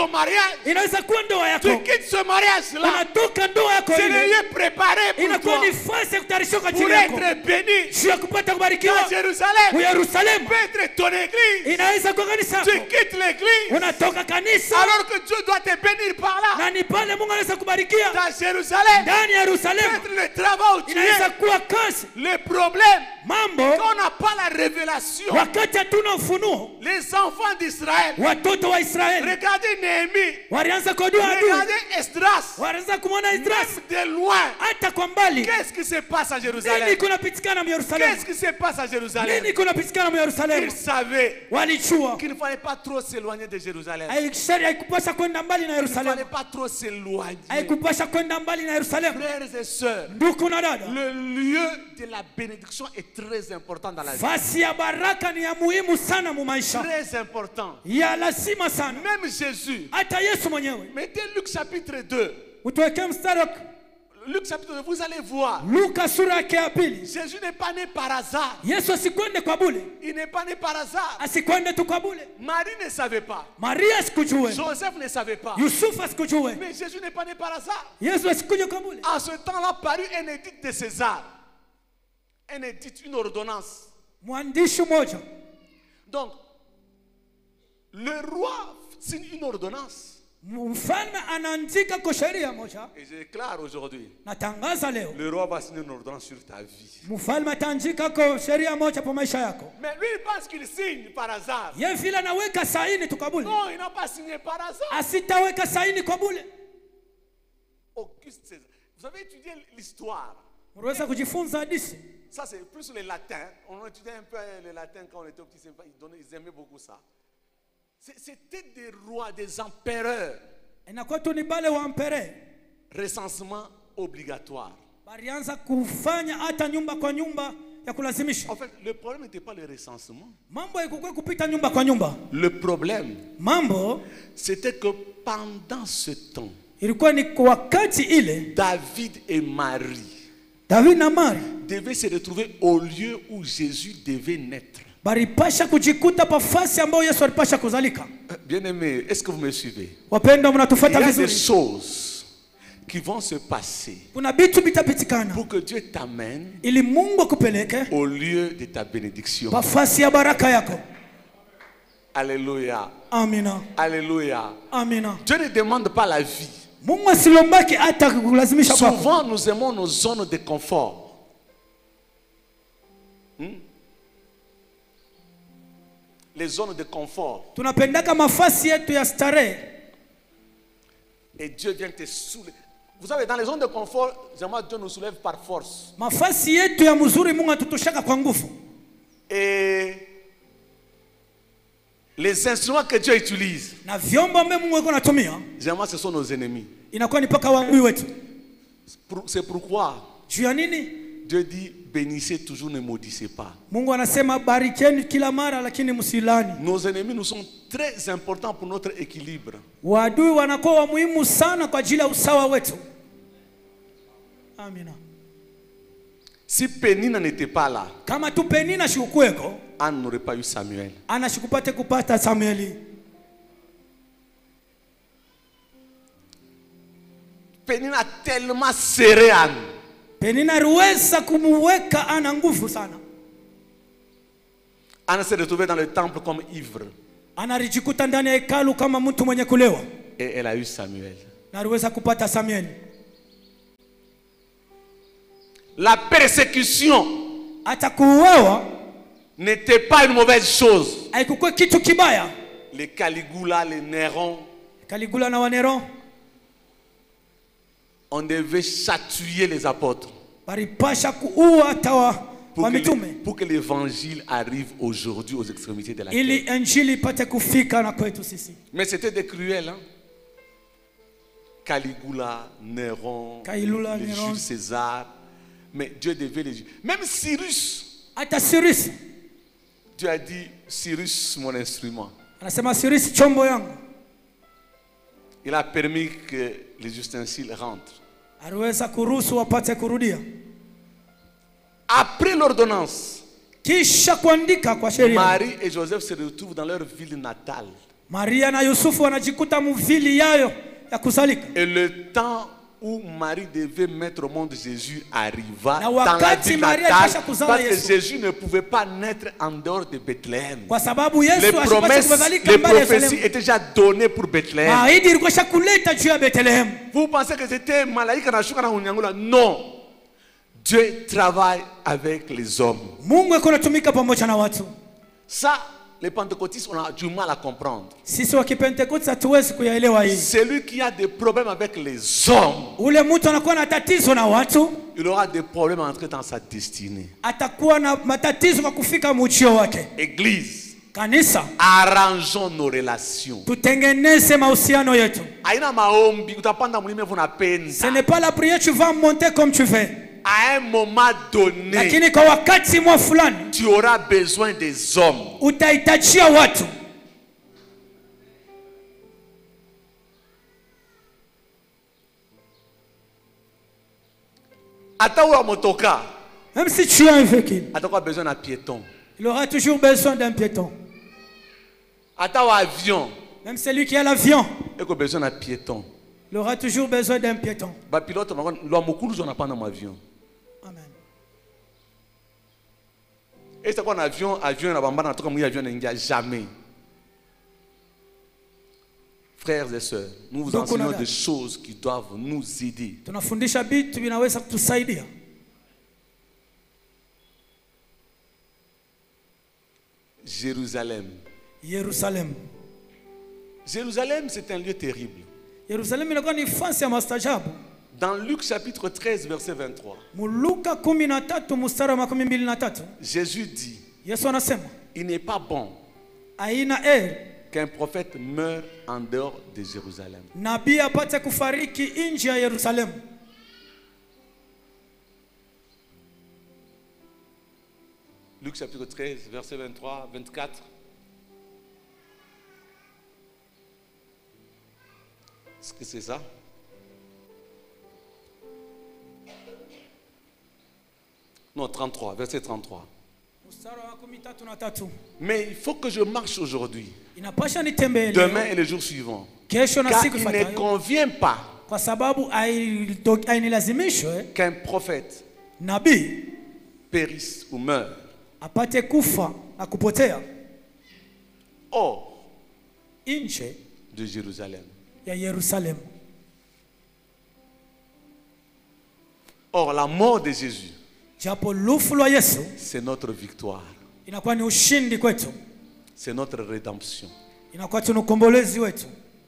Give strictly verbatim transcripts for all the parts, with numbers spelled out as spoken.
ton mariage. Inaweza kuwa ndoa yako. Tu quittes ce mariage-là. Unatoka ndoa yako C'est ile. le lieu préparé pour Inakuwa toi. ni fasi ya kutayarisha kwa Pour ajili yako. être béni. Juu ya kupata kubarikiwa. Dans Jérusalem. Yerusalemu. Peut être ton église. Inaweza kuwa kanisa Tu yako. quittes l'église. Unatoka kanisa. Alors que Dieu doit te bénir par là. Na ni pale Mungu anaweza kubarikia. Dans Jérusalem. Ndani ya Yerusalemu. Peut être le travail où tu Inaweza es. kuwa kazi. Le problème. Mambo. Quand on n'a pas la révélation. Wakati hatuna ufunuo. Les enfants d'Israël. Watoto wa Israeli. Regardez Néhémie. Walianza kujua adui. Regardez Esdras. Walianza kumwona Esdras. De loin. Hata kwa mbali. Qu'est-ce qui se passe à Jérusalem? Nini kunapitikana Yerusalemu? Qu'est-ce qui se passe à Jérusalem? Nini kunapitikana Yerusalemu? Ils savaient Walijua qu'il ne fallait pas trop s'éloigner de Jérusalem. Haikishari haikupasha kwenda mbali na Il ne Yerusalemu. fallait pas trop s'éloigner. Haikupasha kwenda mbali na Yerusalemu. Frères et sœurs, Ndugu na dada, le lieu de la bénédiction est très important dans la vie. fasi ya baraka ni ya muhimu sana mu maisha. Très important. Ya lazima sana. Même Jésus. Hata Yesu mwenyewe. Mettez Luc chapitre deux. Utuwekee mstari wa Luc chapitre deux, vous allez voir. Luka sura yake ya pili. Jésus n'est pas né par hasard. Yesu asikwende kwa bure. Il n'est pas né par hasard. Asikwende tu kwa bure. Marie ne savait pas. Maria asikujue. Joseph ne savait pas. Yusufu asikujue. Mais Jésus n'est pas né par hasard. Yesu asikuje kwa bure. En ce temps-là, parut un édit de César. Un édit, une ordonnance. Mwandishi mmoja. Donc, le roi signe une ordonnance. Mfalme anaandika kwa sheria moja. Et je déclare aujourd'hui. Natangaza leo. Le roi va signer une ordonnance sur ta vie. Mfalme ataandika kwa sheria moja kwa maisha yako. Mais lui, il pense qu'il signe par hasard. Yeye vile anaweka saini tu kabuli. Non, il n'a pas signé par hasard. Asitaweka saini kwa bure. Auguste César. Vous avez étudié l'histoire. Unaweza kujifunza hadithi. Ça, c'est plus le latin. On étudiait un peu le latin quand on était petit. Ils aimaient beaucoup ça. C'était des rois, des empereurs. Inakuwa tu ni bale wa empereur. Recensement obligatoire. Barianza kufanya hata nyumba kwa nyumba ya kulazimisha. En fait, le problème n'était pas le recensement. Mambo haikuwa kupita nyumba kwa nyumba. Le problème, mambo, c'était que pendant ce temps, ilikuwa ni kwa wakati ile, David et Marie, David na Maria devaient se retrouver au lieu où Jésus devait naître. Baripasha kujikuta pa fasi ambayo Yesu alipasha kuzalika. Bien-aimés, est-ce que vous me suivez? Wapendwa, mnatufuata Il y a vizuri. des choses qui vont se passer Kuna bitu bitapitikana pour que Dieu t'amène ili Mungu akupeleke au lieu de ta bénédiction. pa fasi ya baraka yako. Alléluia. Amina. Alléluia. Amina. Dieu ne demande pas la vie. Mungu asilombaki hata kulazimisha kwako. Souvent nous aimons nos zones de confort. Hmm? Les zones de confort. Tunapendaka mafasi yetu ya starehe. Et Dieu vient te soulever. Vous savez, dans les zones de confort, généralement Dieu nous soulève par force. Mafasi yetu ya mzuri Mungu atutoshaka kwa nguvu. Et les instruments que Dieu utilise, na vyombo ambavyo Mungu yuko anatumia, généralement ce sont nos ennemis. Inakuwa ni paka waadui wetu. C'est pourquoi juu ya nini? Dieu dit bénissez toujours, ne maudissez pas. Mungu anasema barikeni kila mara lakini msilani. Nos ennemis nous sont très importants pour notre équilibre. Waadui wanakuwa wa muhimu sana kwa ajili ya usawa wetu. Amina. Si Pénina n'était pas là, kama tu Penina shikukweko, Anne n'aurait pas eu Samuel. Ana shikupate kupata Samueli. Pénina a tellement serré Anne. Penina aliweza kumuweka Ana nguvu sana. Anne s'est retrouvée dans le temple comme ivre. Ana alijikuta ndani ya hekalu kama mtu mwenye kulewa. Et elle a eu Samuel. Na aliweza kupata Samueli. La persécution atakuuawa n'était pas une mauvaise chose. Haikuwa kitu kibaya. Les Caligula, les Néron, Caligula na Néron, on devait chatouiller les apôtres baripasha kuua hata wa pour, mitume pour que l'évangile arrive aujourd'hui aux extrémités de la ili terre. injili ipate kufika na kwetu sisi. Mais c'était des cruels, hein? Caligula, Néron, Caligula, les Néron. Jules César. Mais Dieu devait les juger. Même Cyrus. Hata Cyrus. Dieu a dit, Cyrus, mon instrument. Anasema Cyrus chombo yangu. Il a permis que les ustensiles rentrent. Aliweza kuruhusu wapate kurudia. Après l'ordonnance, kisha kuandika kwa sheria, Marie et Joseph se retrouvent dans leur ville natale. Maria na Yusufu wanajikuta muvili yayo ya kuzalika. Et le temps où Marie devait mettre au monde Jésus arriva Na dans la wakati ville Maria natale, alisha kuzala parce que Yesu. Jésus ne pouvait pas naître en dehors de Bethléem. Kwa sababu Yesu Les ashipasha promesses, kuzalika les mbali ya prophéties Yerusalemu. étaient déjà données pour Bethléem. Maahidi ilikuwa shakuleta juu ya Bethlehem. Vous pensez que c'était malaika na shuka na unyangula? Non. Dieu travaille avec les hommes. Mungu yuko anatumika pamoja na watu. Ça, les pentecôtistes, on a du mal à comprendre. Sisi wa Kipentekoste hatuwezi kuyaelewa hii. Celui qui a des problèmes avec les hommes, Ule mtu anakuwa na tatizo na watu, il aura des problèmes à entrer dans sa destinée. atakuwa na matatizo kwa kufika mchio wake. Église, Kanisa, arrangeons nos relations. tutengeneze mahusiano yetu. Aina maombi, utapanda mlima Ce unapenda. n'est pas la prière, tu vas monter comme tu veux. À un moment donné, Lakini kwa wakati mwa fulani tu auras besoin des hommes. utahitajia watu. Ata wa motoka, Même si tu as un véhicule, atakuwa besoin d'un piéton. il aura toujours besoin d'un piéton. Ata wa avion, Même celui qui a l'avion, il a besoin d'un piéton. il aura toujours besoin d'un piéton. Ba pilote, lo mukulu on a pas dans avion. Amen. Et c'est quoi un avion, avion, na bamba na toka mwi avion n'ingia jamais. Frères et sœurs, nous vous Donc, on a enseignons là. des choses qui doivent nous aider. Tunafundisha vitu vinaweza kutusaidia. Jérusalem. Yerusalemu. Jérusalem, c'est un lieu terrible. Yerusalemu inakuwa ni fasi ya mastajabu. Dans Luc chapitre treize, verset vingt-trois, Muluka kumi na tatu mstari wa makumi mbili na tatu. Jésus dit, Yesu anasema, il n'est pas bon aina heri qu'un prophète meure en dehors de Jérusalem. nabii apate kufariki nje ya Yerusalemu. Luc chapitre treize, verset vingt-trois, vingt-quatre. Est-ce que c'est ça? Non, trente-trois, verset trente-trois. Mstari wa makumi tatu na tatu. Mais il faut que je marche aujourd'hui, Inapasha nitembee demain leo, et le jour suivant. kesho na Car siku il ne ifuatayo, convient pas kwa sababu haito- hainilazimishwe qu'un prophète nabii périsse ou meure. apate kufa na kupotea Hors nje de Jérusalem. ya Yerusalemu. Or, la mort de Jésus, Japo lufu lwa Yesu c'est notre victoire. inakuwa ni ushindi kwetu, C'est notre rédemption. inakuwa tuna ukombolezi wetu.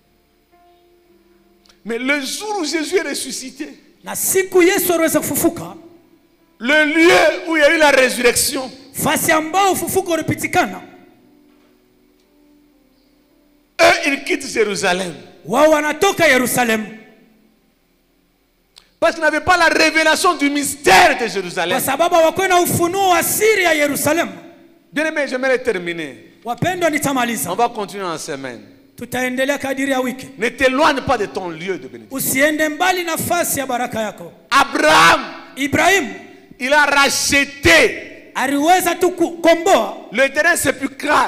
Mais le jour où Jésus est ressuscité, Na siku Yesu aliweza kufufuka, le lieu où il y a eu la résurrection, fasi ambao ufufuko ulipitikana, eux, ils quittent Jérusalem. wao wanatoka Yerusalemu Parce qu'ils n'avaient pas la révélation du mystère de kwa Jérusalem. sababu hawakuwa na ufunuo wa siri ya Yerusalemu. Bien aimé, j'aimerais terminer. Wapendwa, On nitamaliza, va continuer en semaine. tutaendelea kadiri ya wiki. Ne t'éloigne pas de ton lieu de bénédiction. Usiende mbali nafasi ya baraka yako. Abraham, Ibrahimu il a racheté aliweza tu kukomboa le terrain sépulcral,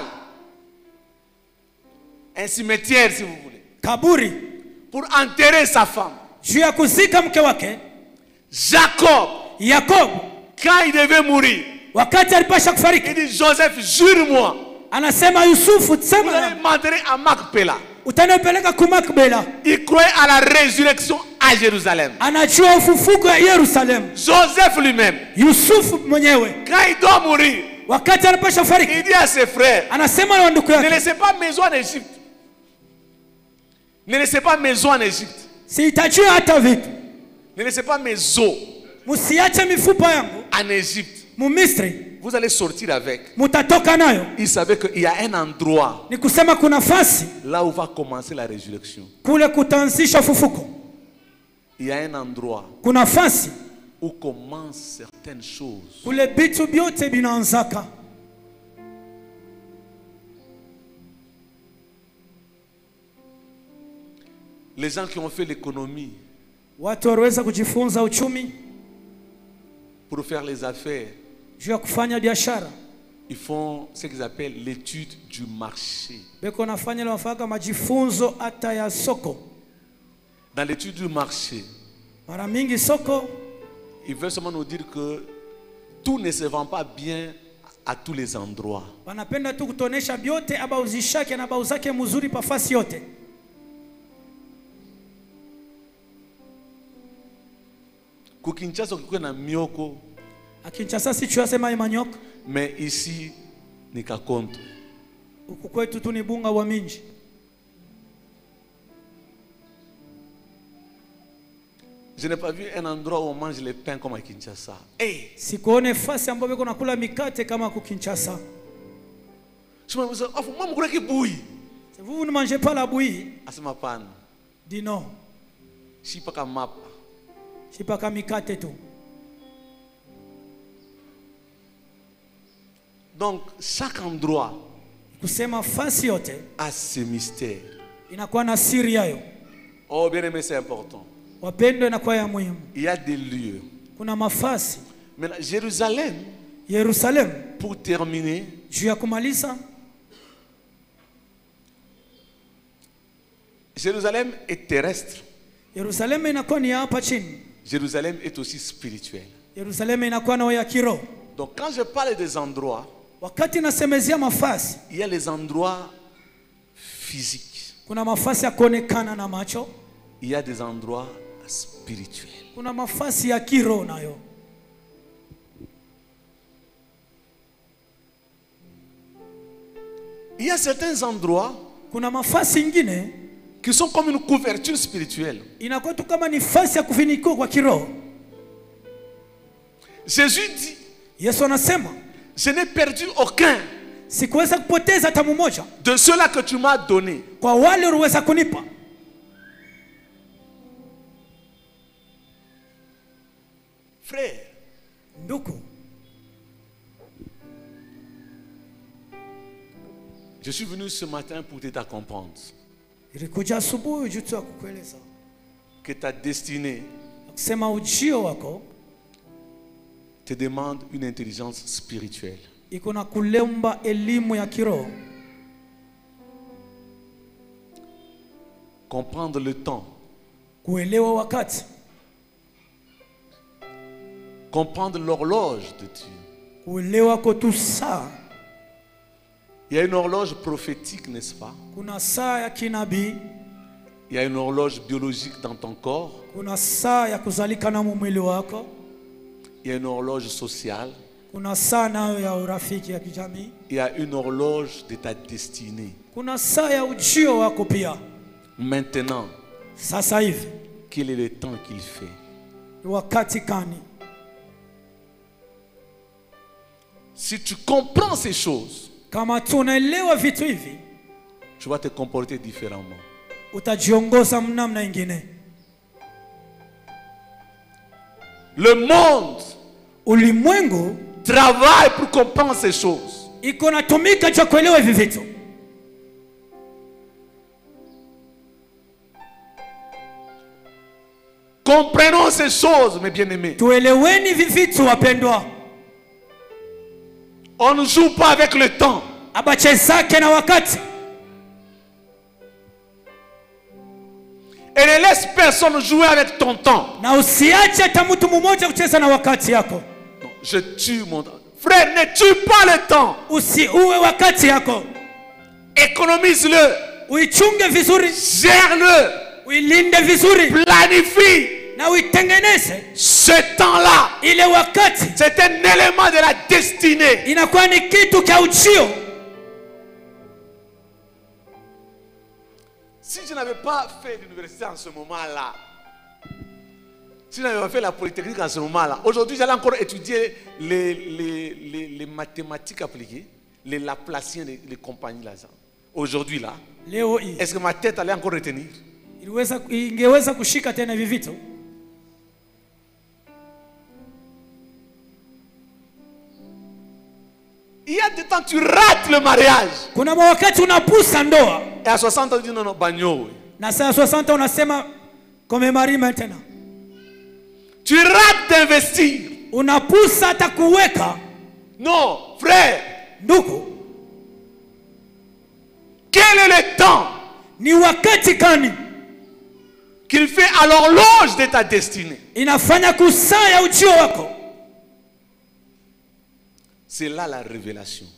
un cimetière si vous voulez, kaburi pour enterrer sa femme. juu ya kuzika mke wake. Jacob, Yakobo quand il devait mourir, wakati alipasha il kufariki, dit, Joseph, jure-moi, anasema Yusufu, vous sema allez m'enterrer à Macpéla. utanipeleka kumakbela. Il croyait à la résurrection à Jérusalem. Anajua ufufuko ya Yerusalemu. Joseph lui-même, Yusufu mwenyewe quand il doit mourir, wakati alipasha kufariki, il dit à ses frères, anasema na ndugu ne yake, laissez pas maison en Égypte. Ne laissez pas maison en Égypte. sihitajia hata vitu, Ne laissez pas mes os msiache mifupa yangu en Égypte. Mumisri, Vous allez sortir avec. mutatoka nayo. Il savait qu'il y a un endroit Ni kusema kuna nafasi là où va commencer la résurrection. kule kutaanzisha ufufuko, Il y a un endroit kuna nafasi où commencent certaines choses. kule vitu vyote vinaanzaka. Les gens qui ont fait l'économie Watu waliweza kujifunza uchumi pour faire les affaires, juu ya kufanya biashara, ils font ce qu'ils appellent l'étude du marché. beko nafanya ile wafaka majifunzo hata ya soko. Dans l'étude du marché, Mara mingi soko ils veulent seulement nous dire que tout ne se vend pas bien à tous les endroits. wanapenda tu kutonesha byote aba uzishake na bauzake mzuri pafasi yote. Kukinshasa ukikuwa na mioko, Akinchasa si tuyasema imanyoko, mais ici ni Kakonto. huku kwetu tu ni bunga wa minji. Je n'ai pas vu un endroit où on mange les pains comme à Kinshasa. Hey! Sikuone fasi ambapo beko nakula mikate kama ku Kinshasa. Je me dis, oh, moi, je suis bouilli. Vous ne mangez pas la bouillie? Asema pan. Dis non. Je suis pas comme map. Si pas kama mikate tu. Donc, chaque endroit Kusema fasi yote a ses mystères. inakuwa na siri yayo. Oh, bien aimé, c'est important. Wapendo inakuwa ya muhimu. Il y a des lieux. Kuna mafasi. Maintenant, Jérusalem, Yerusalemu, pour terminer, juu ya kumaliza, Jérusalem est terrestre. Yerusalemu inakuwa ni ya hapa chini. Jérusalem est aussi spirituel. Yerusalemu inakuwa na ya kiroho. Donc, quand je parle des endroits, Wakati nasemezea mafasi, il y a les endroits physiques. kuna mafasi ya kuonekana na macho, Il y a des endroits spirituels. kuna mafasi ya kiroho nayo. Il y a certains endroits Kuna mafasi ingine qui sont comme une couverture spirituelle. inakuwa tu kama ni fasi ya kufunikiwa kwa kiroho. Jésus dit, Yesu anasema, je n'ai perdu aucun sikuweza kupoteza hata mmoja de ceux-là que tu m'as donné. kwa wale uliweza kunipa. Frère, Ndugu, je suis venu ce matin pour t'aider à comprendre ilikuja asubuhi juu tu ya kukueleza que ta destinée kusema ujio wako te demande une intelligence spirituelle. iko na kulemba elimu ya kiroho, Comprendre le temps, kuelewa wakati, comprendre l'horloge de Dieu. kuelewa kwa tu saa. Il y a une horloge prophétique, n'est-ce pas? Kuna saa ya kinabii, Il y a une horloge biologique dans ton corps. kuna saa ya kuzalika na mwili wako, Il y a une horloge sociale. kuna saa nayo ya urafiki ya kijamii, Il y a une horloge de ta destinée. kuna saa ya ujio wako pia. Maintenant, Sasa hivi quel est le temps qu'il fait? ni wakati gani? Si tu comprends ces choses, Kama tunaelewa vitu hivi, tu vas te comporter différemment. utajiongoza mnamna ingine. Le monde Ulimwengu travaille pour comprendre ces choses. iko natumika cha kuelewa hivi vitu. Comprenons ces choses, mes bien-aimés. Tueleweni hivi vitu wapendwa. On ne joue pas avec le temps. Abachezake na wakati. Et ne laisse personne jouer avec ton temps. Na usiache hata mtu mmoja kucheza na wakati yako. Non, je tue mon temps. Frère, ne tue pas le temps. Usiue wakati yako. Économise-le. Uichunge vizuri, Gère-le. uilinde vizuri Planifie. na uitengeneze. Ce temps-là, Ile wakati c'est un élément de la destinée. inakuwa ni kitu cha ujio. Si je n'avais pas fait l'université en ce moment-là, si je n'avais pas fait la polytechnique en ce moment-là, aujourd'hui j'allais encore étudier les, les, les, les mathématiques appliquées, les Laplaciens, les, les compagnies là. Aujourd'hui là, Leo hii est-ce que ma tête allait encore retenir? iliweza ingeweza kushika tena hivi vitu. Il y a des temps tu rates le mariage. Kuna wakati unapusa ndoa Et à soixante ans tu dis non, non, bagno. na saa sosanta unasema comme mari maintenant. Tu rates d'investir. Unapusa hata kuweka. Non, frère, Ndugu, quel est le temps ni wakati gani qu'il fait à l'horloge de ta destinée? inafanya kusaa ya ujio wako? C'est là la révélation.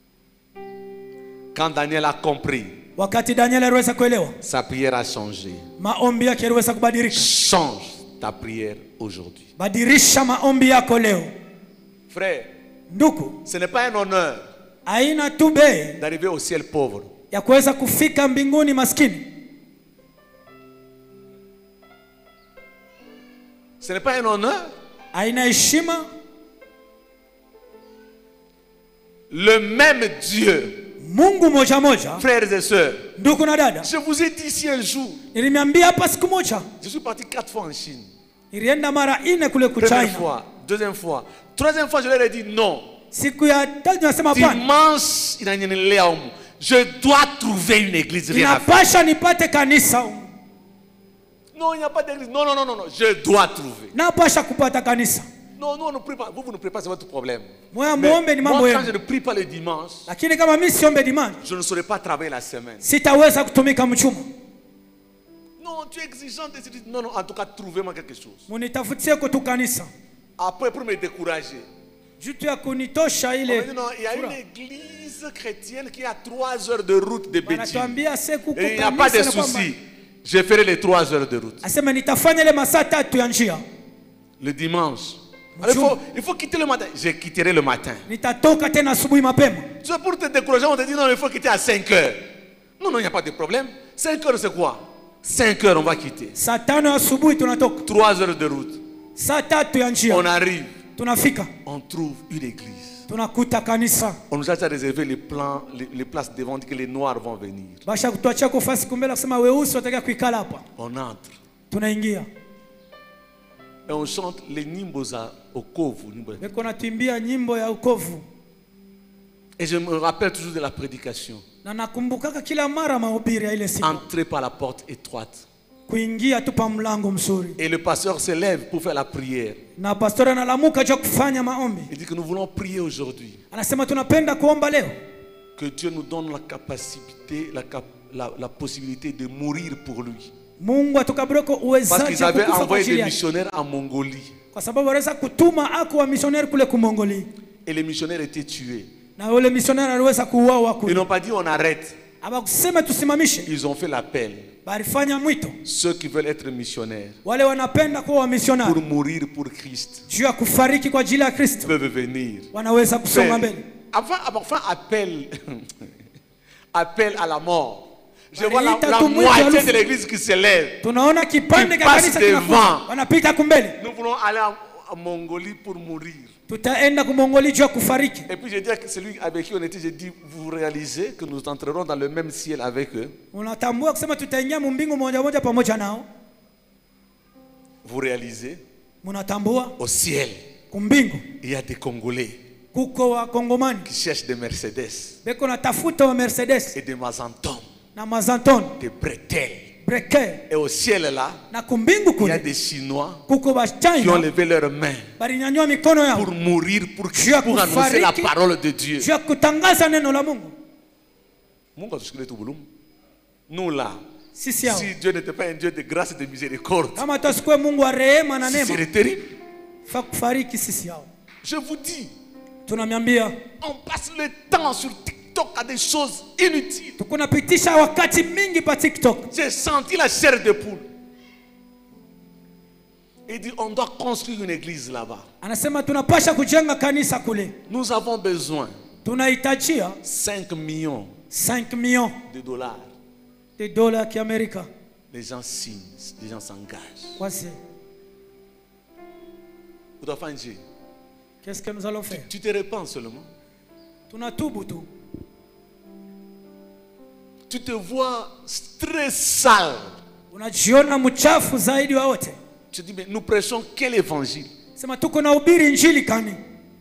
Quand Daniel a compris, Wakati Daniel aliweza kuelewa, sa prière a changé. maombi yake yaliweza kubadilika. Change ta prière aujourd'hui. Badilisha maombi yako leo. Frère, Ndugu, ce n'est pas un honneur haina tu bei d'arriver au ciel pauvre. ya kuweza kufika mbinguni maskini. Ce n'est pas un honneur. Haina heshima. Le même Dieu, Mungu moja moja, frères et sœurs. ndugu na dada, Je vous ai dit ici un jour, nilimiambia hapa siku moja, je suis parti quatre fois en Chine. nilienda mara ine kule Première kuchina. fois, deuxième fois, troisième fois, je leur ai dit non. Siku ya tatu nasema hapana, Dimanche, inanyenelea humu. Je dois trouver une église. Rien à faire. inapasha nipate kanisa. Non, il n'y a pas d'église. Non, non, non, non, non. Je dois trouver. Napasha kupata kanisa. Non, non, on ne prie pas. Vous, vous ne priez pas, c'est votre problème. Moya Mais muombe ni mambo moi, quand je yenu. ne prie pas le dimanche, Lakini kama mimi siombe dimanche, je ne saurais pas travailler la semaine. sitaweza kutumika mchuma. Non, tu es exigeant de se dire, non, non, en tout cas, trouvez-moi quelque chose. Munitafutie kutu kanisa. Après, pour me décourager, Jutu ya kunitosha on m'a ile. dit, non, il y a une église chrétienne qui est à trois heures de route de Béthune. Wanatuambia siku Et il n'y a pas de souci. Je ferai les trois heures de route. Asema nitafanya ile masaa tatu ya njia. Le dimanche. Alors, il, faut, il faut quitter le matin. Je quitterai le matin. Nitatoka tena asubuhi mapema. Tu sais, pour te décourager, on te dit non, il faut quitter à cinq heures. Non, non, il n'y a pas de problème. cinq heures, c'est quoi? cinq heures, on va quitter. Saa tano ya asubuhi tunatoka. trois heures de route. Saa tatu ya On njia arrive. tunafika. On trouve une église. Tunakuta kanisa. On nous a déjà réservé les, plans, les, les places devant, on dit que les noirs vont venir. Basha kutuachia kufasi kumbela kusema weusi wataka kuikala hapa. On entre. Tunaingia. Et on chante les nimbos au Kovu. Beko natuimbia nyimbo ya ukovu. Et je me rappelle toujours de la prédication. Na nakumbukaka kila mara mahubiri ya ile siku. Entrer par la porte étroite. Kuingia tu pa mlango mzuri. Et le pasteur se lève pour faire la prière. Na pastora analamuka juu kufanya maombi. Il dit que nous voulons prier aujourd'hui. Anasema tunapenda kuomba leo. Que Dieu nous donne la capacité, la, cap la, la possibilité de mourir pour lui. Mungu atukabireko Parce uwezaji qu'ils avaient kukufa kwa envoyé ajili des yake. missionnaires en Mongolie. Kwa sababu waweza kutuma aku wa missionnaire kule kumongoli. Et les missionnaires étaient tués. Na wale missionnaire aliweza kuuawa Ils kule. n'ont pas dit on arrête. Abakusema tusimamishe. Ils ont fait l'appel. Balifanya mwito. Ceux qui veulent être missionnaires Wale wanapenda kuwa missionnaire. pour mourir pour Christ Juu ya kufariki kwa ajili ya Kristo. peuvent venir. Wanaweza kusonga mbele. Enfin, enfin appel, appel à la mort. Je vois la, Waliita la tu mwito moitié alufu. de l'église qui se lève. Tunaona kipande Qui cha passe kanisa devant. kinakuja. Wanapita kumbele. Nous voulons aller en, en Mongolie pour mourir. Tutaenda kumongoli juu ya kufariki. Et puis je dis à celui avec qui on était, j'ai dit, vous réalisez que nous entrerons dans le même ciel avec eux? Unatambua kusema tutaingia mbingu moja moja pamoja nao? Vous réalisez? Munatambua Au ciel, kumbingu il y a des Congolais kuko wa Kongomani qui cherchent des Mercedes beko natafuta wa Mercedes et des Mazantons, na Mazanton des bretelles. breke Et au ciel là, na kumbingu il y a kule des Chinois kuko qui ont bachina levé leurs mains balinyanyua mikono yao pour mourir, pour, Dieu a pour annoncer la kufariki. parole de Dieu. juu ya kutangaza neno la Mungu. Mungu atushikile tu bulumu. Nous là, Sisi hao si Dieu n'était pas un Dieu de grâce et de miséricorde, kama tusikue Mungu wa rehema na ce neema, serait terrible. fa kufariki sisi hao. Je vous dis, Tunamiambia on passe le temps sur TikTok à des choses inutiles. tukunapitisha wakati mingi pa TikTok. J'ai senti la chair de poule. Il dit, on doit construire une église là-bas. Anasema tunapasha kujenga kanisa kule. Nous avons besoin Tunahitajia cinq millions cinq millions de dollars. de dola ya Kiamerika. Les gens signent, les gens s'engagent. Kwasi, Vous dois faire un Dieu. qu'est-ce que nous allons faire? Tu te répands seulement. Tunatubu tu. Tu te vois très sale. Unajiona mchafu zaidi wa wote. Tu te dis, mais nous prêchons quel évangile? Sema tuko na ubiri injili kani?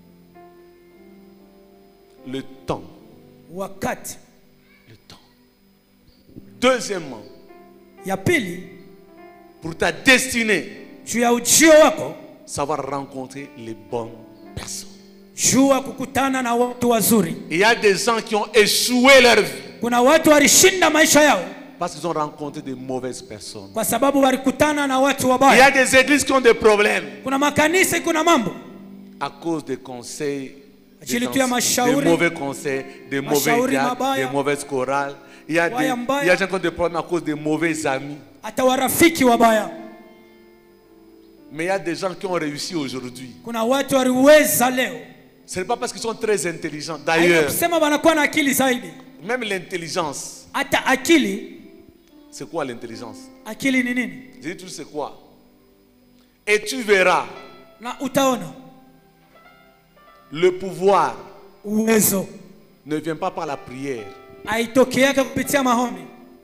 Le temps. Wakati. Le temps. Deuxièmement, Ya pili, pour ta destinée, juu ya ujio wako, savoir rencontrer les bonnes personnes. jua kukutana na watu wazuri. Il y a des gens qui ont échoué leur vie Kuna watu walishinda maisha yao parce qu'ils ont rencontré de mauvaises personnes. kwa sababu walikutana na watu Il y a wabaya. des églises qui ont des problèmes Kuna makanisa, kuna mambo à cause des conseils, des, Ajili tu ya ans- des mashauri, mauvais conseils, des mauvais mashauri diacres, mabaya, des mauvaises chorales. Il y a des, mbaya mbaya. il y a des gens qui ont des problèmes à cause des mauvais amis. hata warafiki wabaya. Mais il y a des gens qui ont réussi aujourd'hui. Kuna watu waliweza leo. Ce n'est pas parce qu'ils sont très intelligents. Haina D'ailleurs, kusema wanakuwa na akili zaidi. même l'intelligence, Hata akili, c'est quoi l'intelligence? akili ni nini? Je dis toujours c'est quoi? Et tu verras Na utaona le pouvoir uwezo ne vient pas par la prière. haitokeaka kupitia maombi.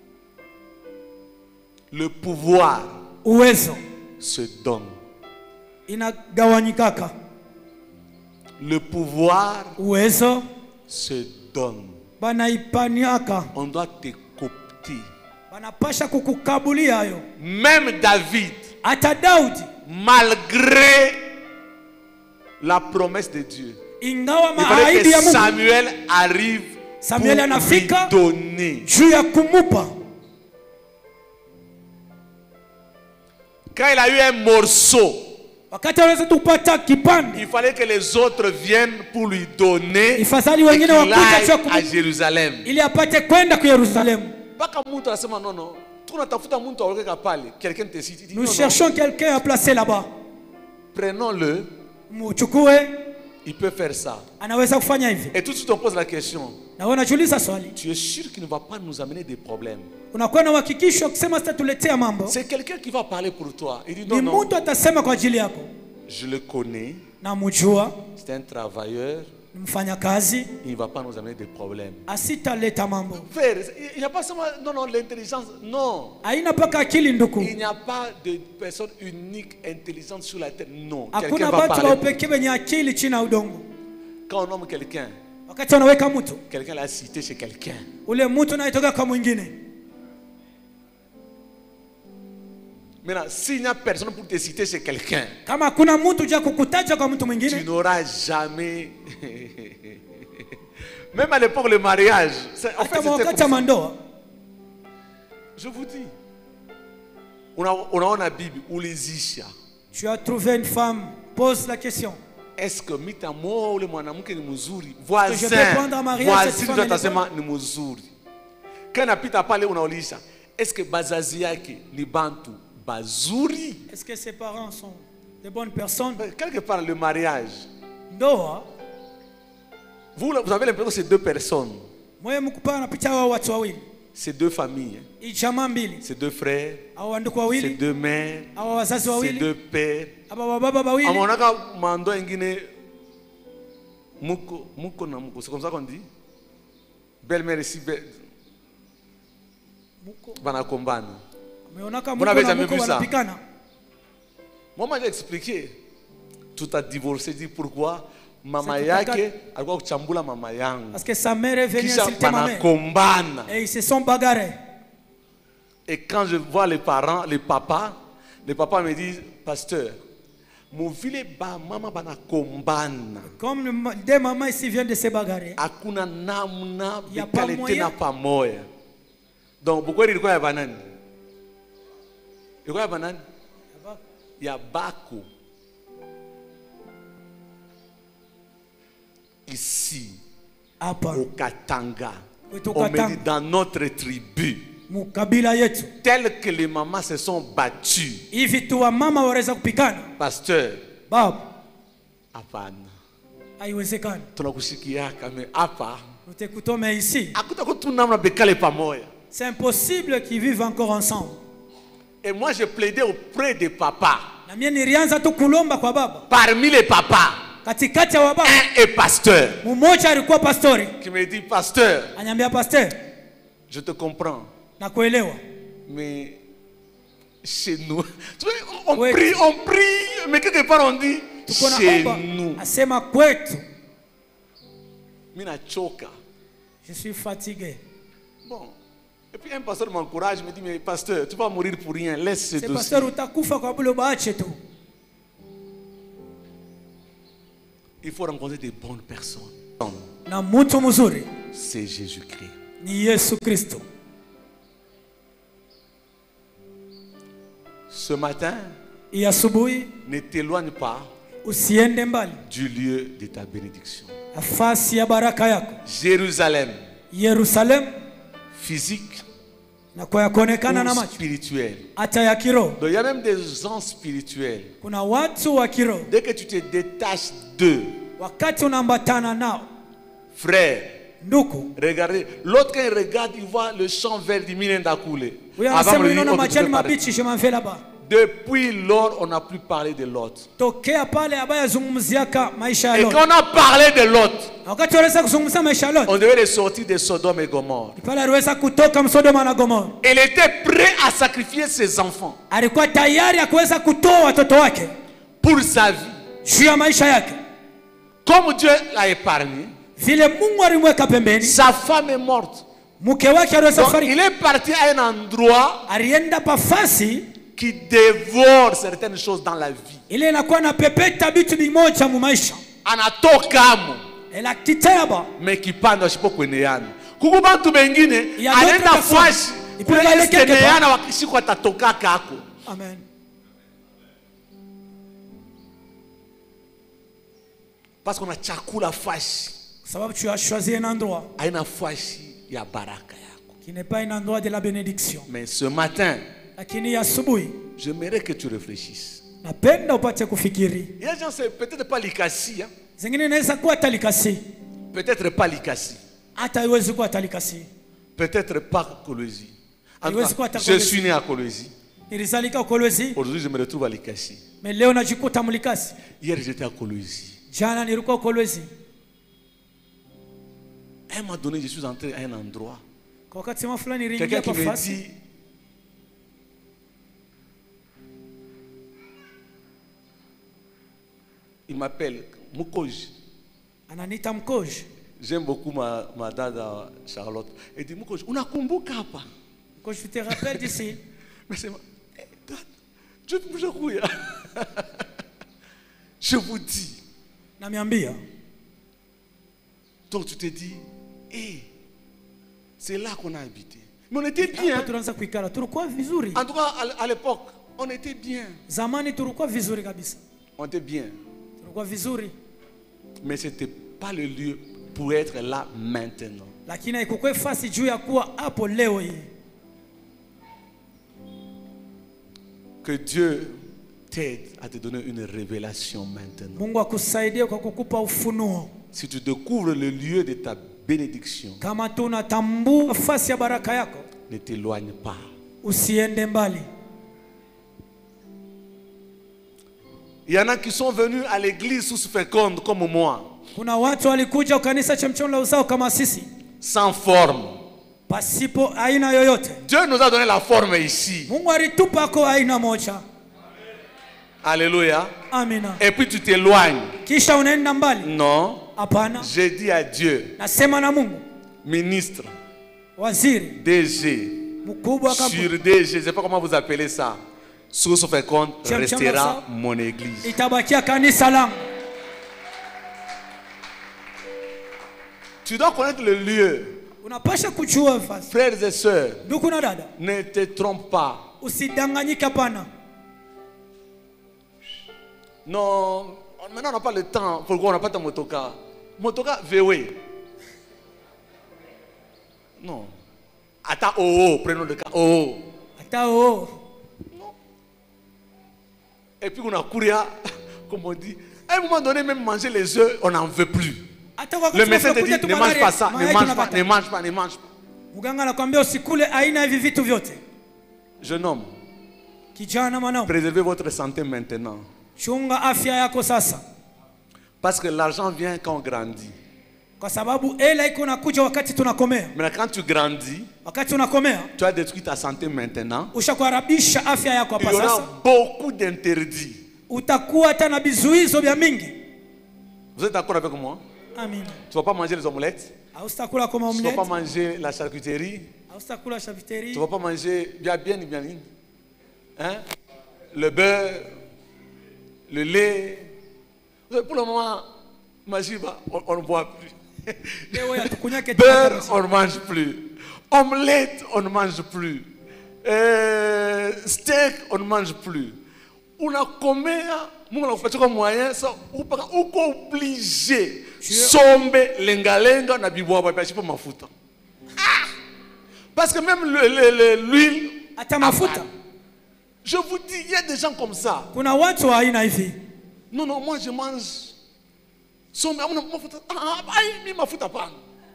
Le pouvoir Uwezo se donne. inagawanyikaka. Le pouvoir Uwezo se donne. banaipaniaka, On doit te coopter. banapasha kukukabulia hayo. Même David, Hata Daudi, malgré la promesse de Dieu, ingawa il fallait maahidi que ya Mungu, Samuel arrive Samuel pour anafika lui donner. juu ya kumupa. Quand il a eu un morceau, Wakati anaweza tupata kipande, il fallait que les autres viennent pour lui donner et ifadhali qu'il wengine wakuja aille juu ya à kumupa Jérusalem. ili apate kwenda kwa Yerusalemu. Mpaka mtu anasema non non, tunatafuta mtu aweke pale, quelqu'un te cite, il dit, Nous non, non, cherchons quelqu'un à placer là-bas. prenons-le, Mchukue, il peut faire ça. anaweza kufanya hivi. Et tout de suite on pose la question, Na wewe unajiuliza swali, tu es sûr qu'il ne va pas nous amener des problèmes? unakuwa na uhakikisho kusema sitatuletea mambo? C'est quelqu'un qui va parler pour toi. Il dit Ni non non, mtu atasema kwa ajili yako. je le connais, Namjua, c'est un travailleur, ni mfanyakazi, il ne va pas nous amener des problèmes. asitaleta mambo. Frère, il n'y a pas seulement non non l'intelligence, non. Haina paka akili nduku. Il n'y a pas de personne unique, intelligente sur la terre. Non. Quelqu'un Hakuna va watu wa parler. upekee wenye akili chini ya udongo. Quand on nomme quelqu'un, Wakati wanaweka mtu, quelqu'un l'a cité chez quelqu'un. ule mtu anaitoka kwa mwingine. Maintenant, s'il n'y a personne pour te citer chez quelqu'un, Kama hakuna mtu ja kukutaja kwa mtu tu mwingine, n'auras jamais. Même à l'époque, le mariage. c'est- En fait, hata c'était wakati comme wa ça. mandoa, Je vous dis. On a, on a une Bible où les isha. tu as trouvé une femme, pose la question. Est-ce que mita moa ule mwanamke ni mzuri? je Voisin, peux prendre en mariage cette voisine femme, ndio elle est atasema ni mzuri. Quand napita pale unauliza, est-ce que bazazi yake ni bantu bazuri? Est-ce que ses parents sont de bonnes personnes? Quelque part le mariage, Ndoa, vous, vous avez l'impression que c'est deux personnes, moyo mkupana napitia wa watu wawili. c'est deux familles, hein. Hii jamaa mbili, C'est deux frères, au wanduku c'est wawili, deux mères, au wazazi c'est wawili, deux pères. aba wababa wawili. Amonaka mando ingine muko muko na muko, c'est comme ça qu'on dit. Belle-mère ici, belle. Banakombana. Umeonaka Vous mko n'avez na jamais mko vu ça? wanapikana. Moi, j'ai expliqué. Tout a divorcé, dit pourquoi mama C'est yake tout alikuwa kuchambula mama yangu. Parce que sa mère est venue Kisha insulter ma mère. banakombana. Et ils se sont bagarrés. Et quand je vois les parents, les papas, les papas me disent, pasteur, mon vile ba mama banakombana. Comme le- des mamans ici viennent de se bagarrer. Hakuna namna Y a pas bekale moyen. tena pamoja. Donc pourquoi ilikuwa ya banani? Ilikuwa ya banani? Ya bako. Ici, Hapa au Katanga, Kwetu on me Katanga. dit dans notre tribu, mukabila yetu telles que les mamans se sont battues, hivi tu wamama waweza kupigana. pasteur, Baba, hapana. haiwezekani. Tunakushikiaka me hapa Utekutome ici. hakutakuwa tu namna bekale pamoja. C'est impossible qu'ils vivent encore ensemble. Et moi je plaidais auprès des papas. Na mimi nilianza tu kulomba kwa baba. Parmi les papas, Katikati ya wababa, un est pasteur mmoja alikuwa pastori. qui me dit, pasteur, Anyambia pastor, je te comprends, na kuelewa. mais chez nous, tu vois, on Oui. prie, on prie, mais quelque part on dit, Tuko chez naomba, nous. asema kwetu. Mina choka. Je suis fatigué. Bon. Et puis un pasteur m'encourage, me dit, mais pasteur, tu vas mourir pour rien, laisse ce C'est dossier. pastor utakufa kwa bule baache tu. il faut rencontrer des bonnes personnes. na mtu mzuri C'est Jésus-Christ. ni Yesu Kristo. Ce matin, Hii asubuhi ne t'éloigne pas usiende mbali du lieu de ta bénédiction. nafasi ya baraka yako. Jérusalem, Yerusalemu physique na kwa ya kuonekana na ou macho spirituel. hata ya kiroho. Donc il y a même des gens spirituels. Kuna watu wa kiroho, Dès que tu te détaches d'eux, wakati unaambatana nao frère, ndugu, regardez, l'autre quand il regarde, il voit le champ vert du Minenda couler. huyo Avant anasema de inaona dire, majani on peut parler. mabichi shemamfe laba. Depuis lors, on n'a plus parlé de l'autre. Tokea pale abaya zungumziaka maisha ya Et Lot. quand on a parlé de l'autre, Na wakati waliweza kuzungumzia maisha ya Lot, on devait les sortir de Sodome et Gomorre. pale aliweza kutoka Msodoma na Gomora. Il était prêt à sacrifier ses enfants Alikuwa tayari ya kuweza kutoa watoto wake pour sa vie. juu ya maisha yake. Comme Dieu l'a épargné, Vile Mungu alimweka pembeni, sa femme est morte. mke wake aliweza Donc kufariki. il est parti à un endroit Alienda pafasi qui dévore certaines choses dans la vie. ile inakuwa na pepeta vitu vimoja mu maisha. Anatokamo, Ela kitaba mais kipanda usipokweneana. Kuku bantu bengine Ya anaenda d'autres fashi personnes. kule Ipenda ile keke eskeneana wakishiko atatoka kako. amen. Parce qu'on a chakula fashi. Sababu tu as choisi un endroit Haina fashi ya baraka yako. qui n'est pas un endroit de la bénédiction. Mais ce matin, Lakini asubuhi j'aimerais que tu réfléchisses. napenda upate kufikiri. Il y a des gens, c'est peut-être pas likasi, hein? Zingine inaweza kuwa talikasi, Peut-être pas likasi, hata haiwezi kuwa talikasi. peut-être pas Kolwezi. En tout Haiwezi kuwa cas, hata je Kolwezi. suis né à Kolwezi. Nilizalika Kolwezi, Aujourd'hui, je me retrouve à Likasi. mais leo najikuta Mlikasi. Hier, j'étais à Kolwezi. Jana nilikuwa Kolwezi. À un moment donné, je suis entré à un endroit. Kwa wakati mwa fulani Quelqu'un niliingia qui me pafasi, dit, il m'appelle Moukoji. ananiita Mkoji. J'aime beaucoup ma, ma dada Charlotte. Elle dit, Moukoji, unakumbuka hapa? Mkoji, tu te rappelles d'ici? Mais c'est moi. Eh, dada, je te bouge couille. Je vous dis. Namiambia, Donc tu te dis, hé, c'est là qu'on a habité. Mais on était hapa bien. tunaanza kuikala. Tulikuwa vizuri. En tout cas, à à l'époque, on était bien. Zamani tulikuwa vizuri kabisa. On était bien. Tulikuwa vizuri. Mais ce n'était pas le lieu pour être là maintenant. Lakini haikuwa fasi juu ya kuwa hapo leo hii. Que Dieu t'aide à te donner une révélation maintenant. Mungu akusaidie kwa kukupa ufunuo. Si tu découvres le lieu de ta bénédiction, Kama tunatambua nafasi ya baraka yako, ne t'éloigne pas. usiende mbali. Il y en a qui sont venus à l'église sous féconde comme moi, Kuna watu walikuja kanisa Chemchemi la Uzao kama sisi, sans forme. pasipo aina yoyote. Dieu nous a donné la forme ici. Mungu alitupa kwa aina moja. Alléluia. Amina. Et puis tu t'éloignes. Kisha unaenda mbali? Non. Hapana. J'ai dit à Dieu, Nasema na Mungu, ministre, waziri D G, mkubwa wa kampuni sur D G, je ne sais pas comment vous appelez ça. Sous ce féconde Cham- restera cham- mon église. itabakia kanisa langu. Tu dois connaître le lieu. Unapasha kujua nafasi. Frères et sœurs, Ndugu na dada, ne te trompe pas. usidanganyike. Hapana. Non, maintenant on n'a pas le temps. Pourquoi on n'a pas de motoka? Motoka V W. Non. Attends, oh, oh, prenons le cas. Oh, oh. Hata oo. Et puis on a couru, comme on dit. À un moment donné, même manger les œufs, on n'en veut plus. Hata kwa Le médecin te dit, tunakuja ne mange tumalare, pas ça, ne mayai mange pas, tunapata. ne mange pas, ne mange pas. Mganga anakuambia usikule aina hivi vitu vyote. Jeune homme, Kijana mwanao, préservez votre santé maintenant. chunga afya yako sasa, Parce que l'argent vient quand on grandit. kwa sababu hela iko nakuja wakati tunakomea. Mais quand tu grandis, Wakati unakomea tu as détruit ta santé maintenant. ushakuharibisha afya yako Il y hapa aura sasa, beaucoup d'interdits. utakuwa hata na vizuizo vya mingi. Vous êtes d'accord avec moi? Amina. Tu ne vas pas manger les omelettes. Hausitakula kama Tu ne vas omelette, pas manger la charcuterie. hausitakula Tu shaviteri, ne vas pas manger bien, bien, bien, bien. Hein? Le beurre, le lait. Pour le moment, Majiba, on, on ne boit plus. Leo yatukunyake Beurre, tena. on ne mange plus. Omelette, on ne mange plus. Euh, steak, on ne mange plus. Unakomea, Mungu anakupatia moyen, ça upaka uko obligé. Sombe lenga lenga na bibwaba pa chipo mafuta. Ah! Parce que même l'huile Ata mafuta. Je vous dis, il y a des gens comme ça. Kuna watu wa aina hivi. Non non, moi je mange sombe amuna mafuta. Ah, ai mi mafuta pana.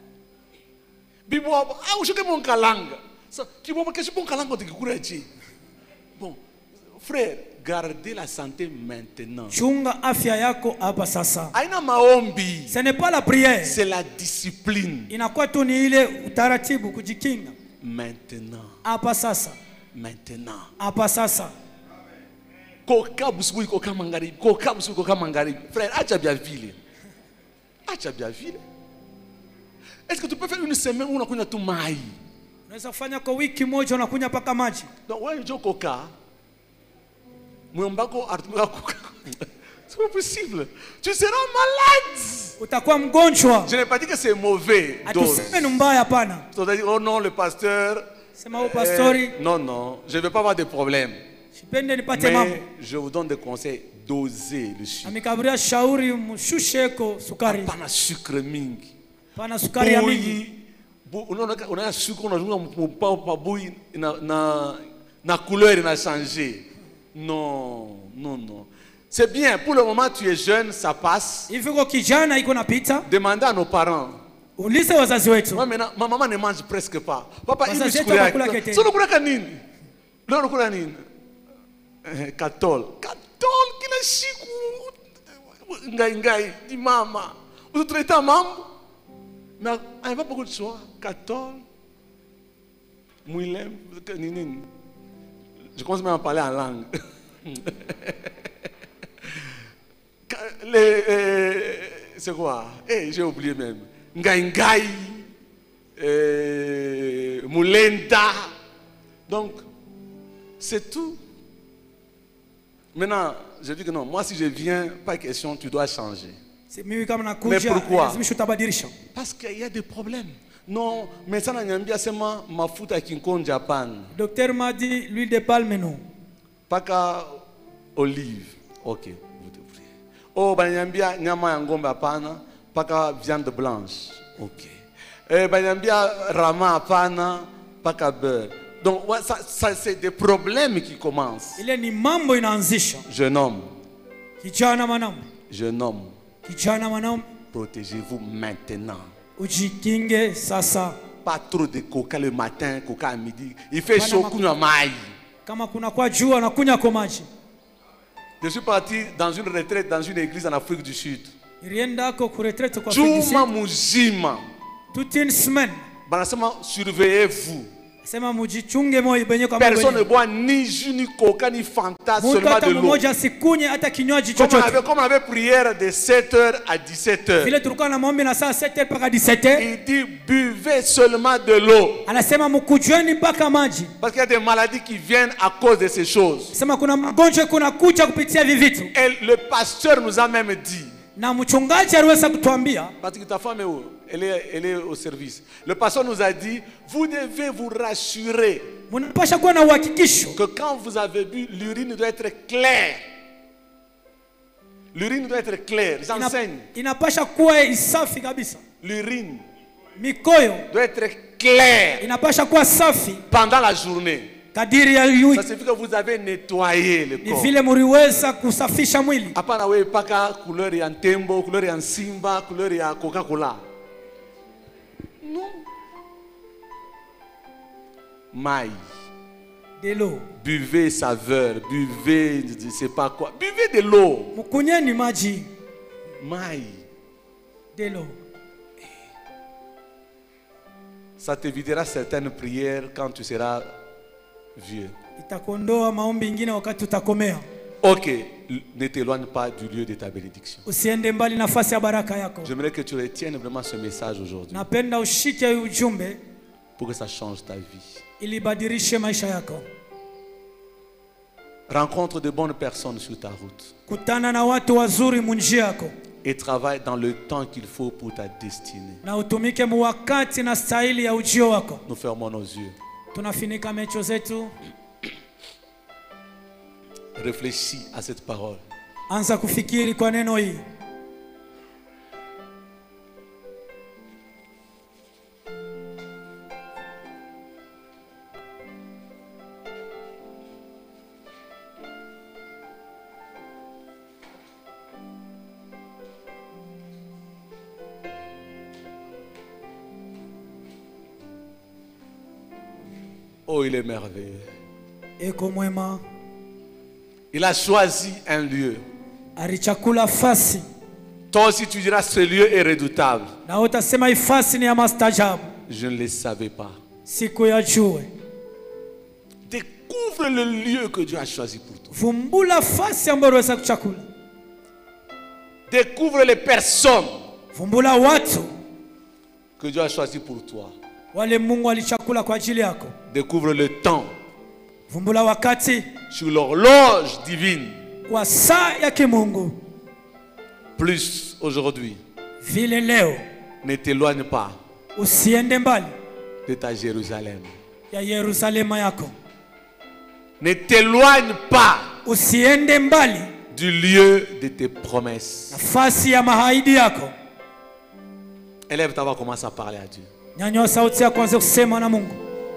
Bibwaba, ah ushike mon kalanga. Ça qui bon que bon kalanga tikikura chi. Bon, frère, gardez la santé maintenant. Chunga afya yako hapa sasa. Aina maombi. Ce n'est pas la prière. C'est la discipline. Inakuwa tu ni ile utaratibu kujikinga. Maintenant. Hapa sasa. Maintenant. Hapa sasa. Koka busubuhi koka mangaribi. Koka busubuhi koka mangaribi. Frère, acha bien vile. Acha bien vile. Est-ce que tu peux faire une semaine où on a kunywa tu mai? Unaweza kufanya kwa wiki moja unakunywa paka maji. Donc wewe njoo koka. Mwombako atumika koka. C'est pas possible. Tu seras malade. Utakuwa mgonjwa. Je n'ai pas dit que c'est mauvais. Atuseme ni mbaya hapana. Tu vas dire oh non le pasteur. Sema au pastori. Euh, non non, je ne veux pas avoir de problème. Sipende nipate mambo. Mais je vous donne des conseils. Dosez le sucre. Amekaburia shauri mshusheko sukari. Pana sucre mingi. Pana sukari ya mingi. Unaona unaona sucre unazunga mpao pa bui na na na couleur ina changer. Non, non non. C'est bien, pour le moment tu es jeune, ça passe. Hivyo kijana iko napita. Demandez à nos parents. Ulize wazazi wetu. Moi maintenant, ma maman ne mange presque pas. Papa, il Wazazi mange wetu wanakula kete. Sio unakula nini? Leo unakula nini? Eh, katol. Katol kila siku. Ngai ngai di mama. Unatreta mambo. Mais il n'y a pas beaucoup de choix. Katol. Mouilem, nini. Je commence même à parler en langue. Les, euh, c'est quoi? Eh, j'ai oublié même. Ngai ngai, euh, Moulenda. Donc, c'est tout. Maintenant, je dis que non, moi si je viens, pas question, tu dois changer. Mais pourquoi? Parce qu'il y a des problèmes. Non, mais ça n'a pas seulement ma fout à Kinkon Japan. Docteur m'a dit l'huile de palme non. Pas qu'à olive. Ok, vous devriez. Oh, banyambia nyama ngombe hapana, pas qu'à viande blanche. Ok. Eh, banyambia rama hapana, pas qu'à beurre. Donc, ouais, ça, ça c'est des problèmes qui commencent. Il est ni mambo inaanzisha. Jeune homme. Kijana mwanaume. Jeune homme. Kijana mwanaume. Protégez-vous maintenant. Ujikinge sasa. Pas trop de coca le matin, coca à midi. Il fait chaud, kunywa mai. Kama kuna kwa jua na kunywa kwa maji. Je suis parti dans une retraite dans une église en Afrique du Sud. Ilienda ko ku retraite kwa Afrique du Sud. Juma muzima. Toute une semaine. Banasema surveillez-vous. Sema mujichunge moyo benye kwa mambo. Personne ne boit ni jus ni coca ni fanta, seulement de l'eau. Mmoja sikunye hata kinywaji Comme on chochote. avait comme on avait prière de sept heures à dix-sept heures. Vile tulikuwa na maombi na saa sept heures mpaka dix-sept heures. Il dit buvez seulement de l'eau. Anasema mkujweni mpaka maji. Parce qu'il y a des maladies qui viennent à cause de ces choses. Sema kuna magonjwa kuna kucha kupitia hivi vitu. Et le pasteur nous a même dit. Na mchungaji aliweza kutuambia. Parce que ta femme est où? Elle est, elle est au service. Le pasteur nous a dit, vous devez vous rassurer que quand vous avez bu, l'urine doit être claire. L'urine doit être claire. J'enseigne. L'urine doit être claire pendant la journée. Ça signifie que vous avez nettoyé le corps. Hapana wewe paka couleur ya Ntembo, couleur ya Simba, couleur ya Coca-Cola. Non. Maï. De l'eau. Buvez saveur, buvez je ne sais pas quoi. Buvez de l'eau. Mukunyeni maji. Maï. De l'eau. Ça t'évitera certaines prières quand tu seras vieux. Itakondoa maombi ingine wakati utakomea. Ok, ne t'éloigne pas du lieu de ta bénédiction. Usiende mbali nafasi ya baraka yako. J'aimerais que tu retiennes vraiment ce message aujourd'hui. Napenda ushike ujumbe pour que ça change ta vie. Ili badilishe maisha yako. Rencontre de bonnes personnes sur ta route. Kutana na watu wazuri munjia yako. et travaille dans le temps qu'il faut pour ta destinée. na utumike mu wakati na stahili ya ujio wako. Nous fermons nos yeux. Tunafinika macho zetu. Réfléchis à cette parole. Anza kufikiri kwa neno hili. Oh, il est merveilleux. Eko mwema. Il a choisi un lieu. Alichakula fasi. Toi aussi tu diras ce lieu est redoutable. Na utasema ifasi ni ya mastajabu. Je ne le savais pas. Siku ya jue. Découvre le lieu que Dieu a choisi pour toi. Vumbula fasi ambayo unaweza kuchakula. Découvre les personnes Vumbula watu que Dieu a choisi pour toi. wale Mungu alichakula kwa ajili yako. Découvre le temps Vumbula wakati sur l'horloge divine. kwa saa ya kimungu. Plus aujourd'hui, Vile leo ne t'éloigne pas usiende mbali de ta Jérusalem. ya Yerusalema yako. Ne t'éloigne pas Usiende mbali du lieu de tes promesses. nafasi ya mahaidi yako. Élève-toi, on va commencer à parler à Dieu. Nyanyua sauti yako anza kusema na Mungu.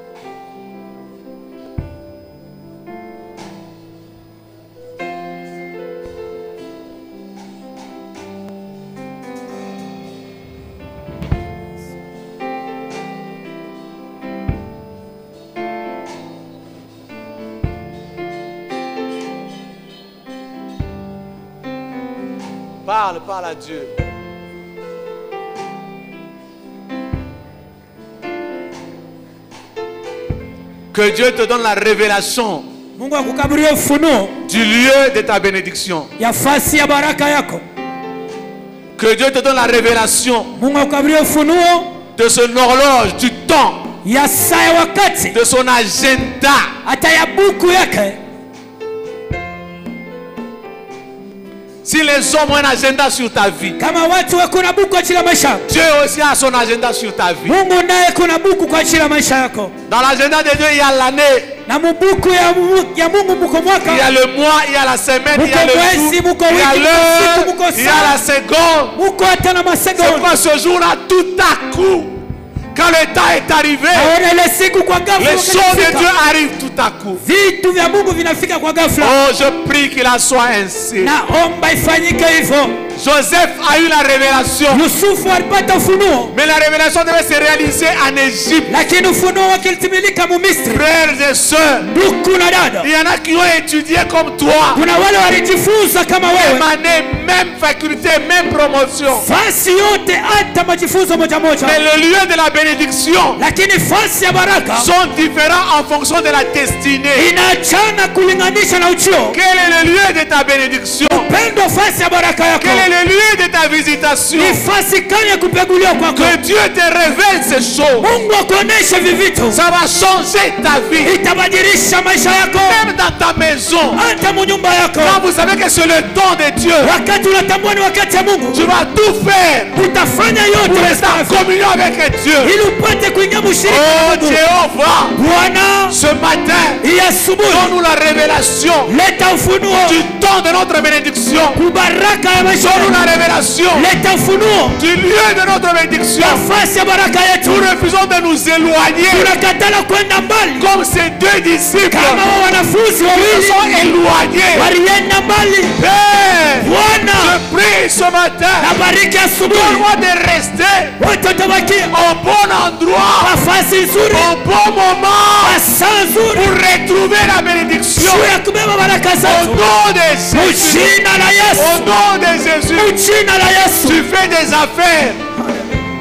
Parle, parle à Dieu. Que Dieu te donne la révélation Mungu akukaburie ufunuo du lieu de ta bénédiction. ya fasi ya baraka yako. Que Dieu te donne la révélation Mungu akukaburie ufunuo de son horloge, du temps, ya saa ya wakati, de son agenda. hata ya buku yake. Si les hommes ont un agenda sur ta vie, Kama watu wako na buku kwa ajili ya maisha yako, Dieu aussi a son agenda sur ta vie. Mungu naye kuna buku kwa ajili ya maisha yako. Dans l'agenda de Dieu, il y a l'année, Na mubuku ya, mu- ya Mungu muko il y mwaka, a le mois, il y a la semaine, il y a le jour, il y a l'heure, il y a la seconde. muko hata na C'est masegonda. pourquoi ce jour-là, tout à coup, quand le temps est arrivé, Aone ile siku kwa ghafla les wakati choses de inafika. Dieu arrivent tout à coup. Vitu vya Mungu vinafika kwa ghafla. Oh, je prie qu'il en soit ainsi. Naomba ifanyike hivyo. Joseph a eu la révélation, Yusufu alipata ufunuo, mais la révélation devait se réaliser en Égypte. lakini ufunuo wake ulitimilika mu Misri. Frères et sœurs, Ndugu na dada, il y en a qui ont étudié comme toi, kuna wale walijifunza kama même wewe année, même faculté, même promotion. fasi yote, hata majifunzo moja moja, Mais le lieu de la bénédiction lakini fasi ya baraka sont différents en fonction de la destinée. inaachana kulinganisha na uchio. Quel est le lieu de ta bénédiction? Pendo fasi ya baraka yako Quel est le lieu de ta visitation? ni fasi kani ya kupeguliwa kwako. Que Dieu te révèle ces choses. Mungu akuoneshe vivitu, Ça va changer ta vie. itabadilisha maisha yako, Même dans ta maison. hata mu nyumba yako. Quand vous savez que c'est le temps de Dieu, Wakati unatambua ni wakati ya Mungu, tu vas tout faire utafanya pour yote rester en communion avec Dieu. ili upate kuingia mushirika Oh na Mungu. Jéhovah, Bwana, ce matin, hii asubuhi donne-nous la révélation leta ufunuo du temps de notre bénédiction. kubaraka ya maisha Donne-nous yetu. la révélation Leta ufunuo du lieu de notre bénédiction. nafasi ya baraka yetu. Nous refusons de nous éloigner Tunakatala kwenda mbali comme ces deux disciples kama wa wanafunzi se wawili sont éloignés. walienda mbali. Père, Bwana, je prie ce matin, nabariki asubuhi donne-moi de rester wote watabakia au bon endroit, nafasi nzuri, au bon moment, saa nzuri pour retrouver la bénédiction. juu ya kubeba baraka Au zetu. nom de Mu Jésus, jina la au Yesu, nom de mu Jésus, jina la Yesu. tu fais des affaires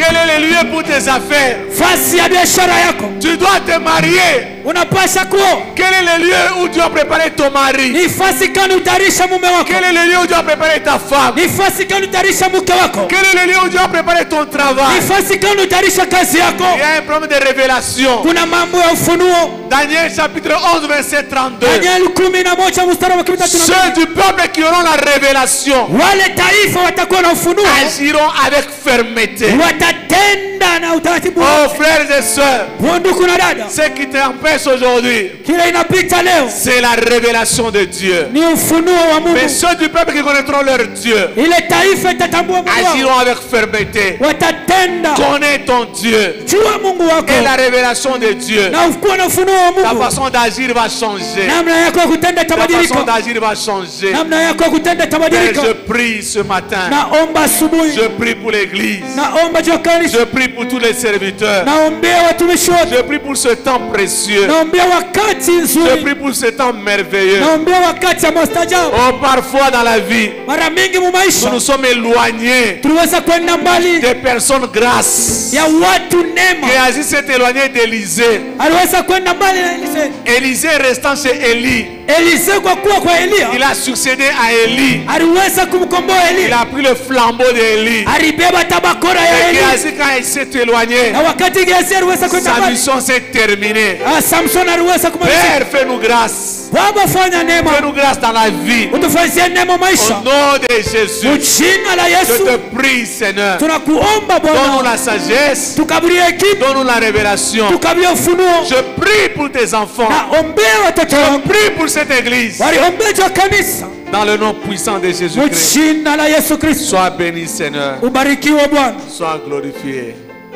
Quel est le lieu pour tes affaires? Fasi ya biashara yako. Tu dois te marier. Unapasha kuoa. Quel est le lieu où tu as préparé ton mari? Ni fasi gani utarisha mume wako? Quel est le lieu où tu as préparé ta femme? Ni fasi gani utarisha mke wako? Quel est le lieu où tu as préparé ton travail? Ni fasi gani utarisha kazi yako? Il y a un problème de révélation. Kuna mambo ya ufunuo. Daniel chapitre onze verset trente-deux. Daniel kumi na moja mstari wa kumi na tatu. Ceux du peuple qui auront la révélation wale taifa watakuwa na ufunuo agiront avec fermeté. Watatenda na utaratibu. Oh frères et sœurs, ndugu na dada, ce qui t'empêche aujourd'hui, kile inapita leo, c'est la révélation de Dieu. Ni ufunuo wa Mungu. Mais ceux du peuple qui connaîtront leur Dieu ile taifa itatambua Mungu agiront avec fermeté. Watatenda. Connais ton Dieu. Jua Mungu wako. Et la révélation de Dieu. Na ukuwa na ufunuo wa Mungu. Ta façon d'agir va changer. Namna yako ya kutenda itabadilika. Ta façon d'agir va changer. Namna yako ya kutenda itabadilika. Je prie ce matin. Naomba asubuhi. Je prie pour l'église. Naomba juu ya kanisa. Je prie pour tous les serviteurs. Naombea watumishi wote. Je prie pour ce temps précieux. Naombea wakati nzuri. Je prie pour ce temps merveilleux. Naombea wakati wa maajabu. Oh, parfois dans la vie, mara mingi mu maisha nous nous sommes éloignés tuliweza kwenda mbali des personnes grasses. ya watu neema. Géasi s'est éloigné d'Élisée. Aliweza kwenda mbali na Elisée. Élisée restant chez Élie. Elisée kwa kuwa kwa Elia, il a succédé à Élie. aliweza kumkomboa Elia. Il a pris le flambeau d'Élie. Alibeba tabakora ya Elia. Géasi quand il s'est éloigné, na wakati Géasi aliweza kwenda mbali, sa mission s'est terminée. ah, Samson aliweza kumaliza. Père, fais-nous grâce. Baba, fanya neema. Fais-nous grâce dans la vie. Utufanyie neema maisha. Au nom de Jésus. Jina la Yesu. Je te prie, Seigneur. Tunakuomba Bwana. Donne-nous la sagesse. Tukaburie hekima. Donne-nous la révélation. Tukaburie ufunuo. Je prie pour tes enfants. Naombea watoto wangu. Je prie pour cette église. Waliombea juu ya kanisa. Dans le nom puissant de Jésus-Christ. Jina la Yesu Kristo. Sois béni, Seigneur. Ubarikiwe Bwana. Sois glorifié.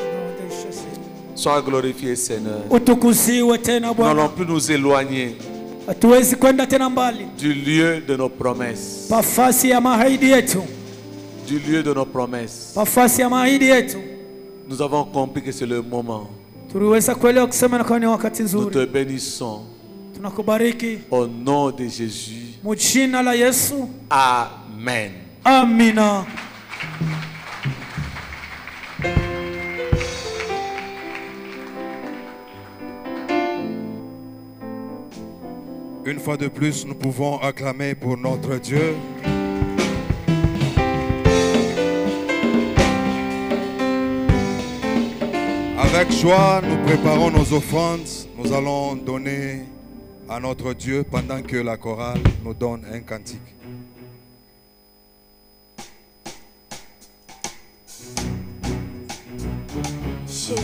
Sois glorifié, Seigneur. Utukuziwe tena Bwana. Nous n'allons plus nous éloigner hatuwezi kwenda tena mbali du lieu de nos promesses. Pafasi ya maahidi yetu. Du lieu de nos promesses. Pafasi ya maahidi yetu. Nous avons compris que c'est le moment. Tuliweza kuelewa kusema na ni wakati Nous nzuri. te bénissons. Tunakubariki. Au nom de Jésus. Mu jina la Yesu. Amen. Amina. Une fois de plus, nous pouvons acclamer pour notre Dieu. Avec joie, nous préparons nos offrandes. Nous allons donner à notre Dieu pendant que la chorale nous donne un cantique. Jésus.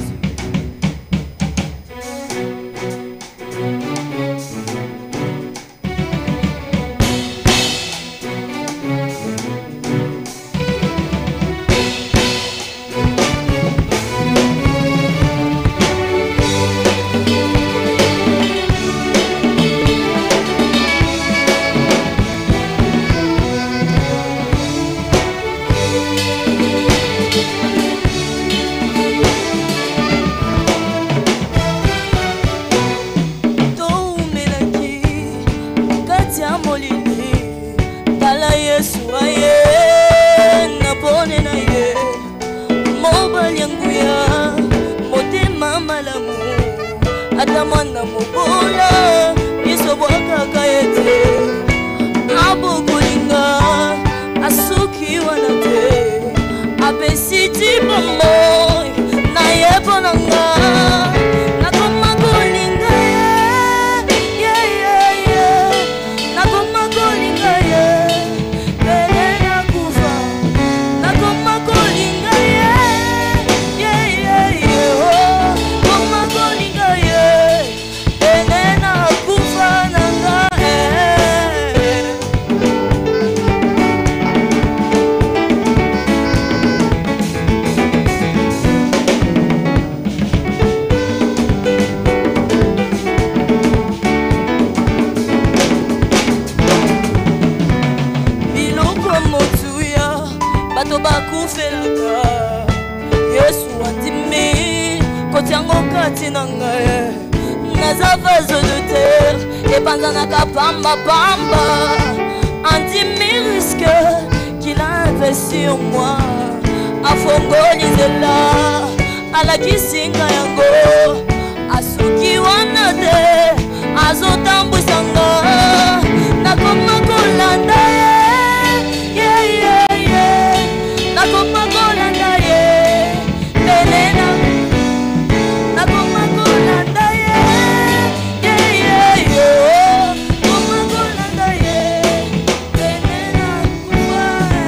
afongoli nzela alakisinga yango asuki wana te azotambwisanga nakoma kolanda ye yeah, yeah, yeah. nakoma kolanda ye penena nakoma kolanda ye yeah, yeah, yeah. nakoma kolanda ye penena kuwa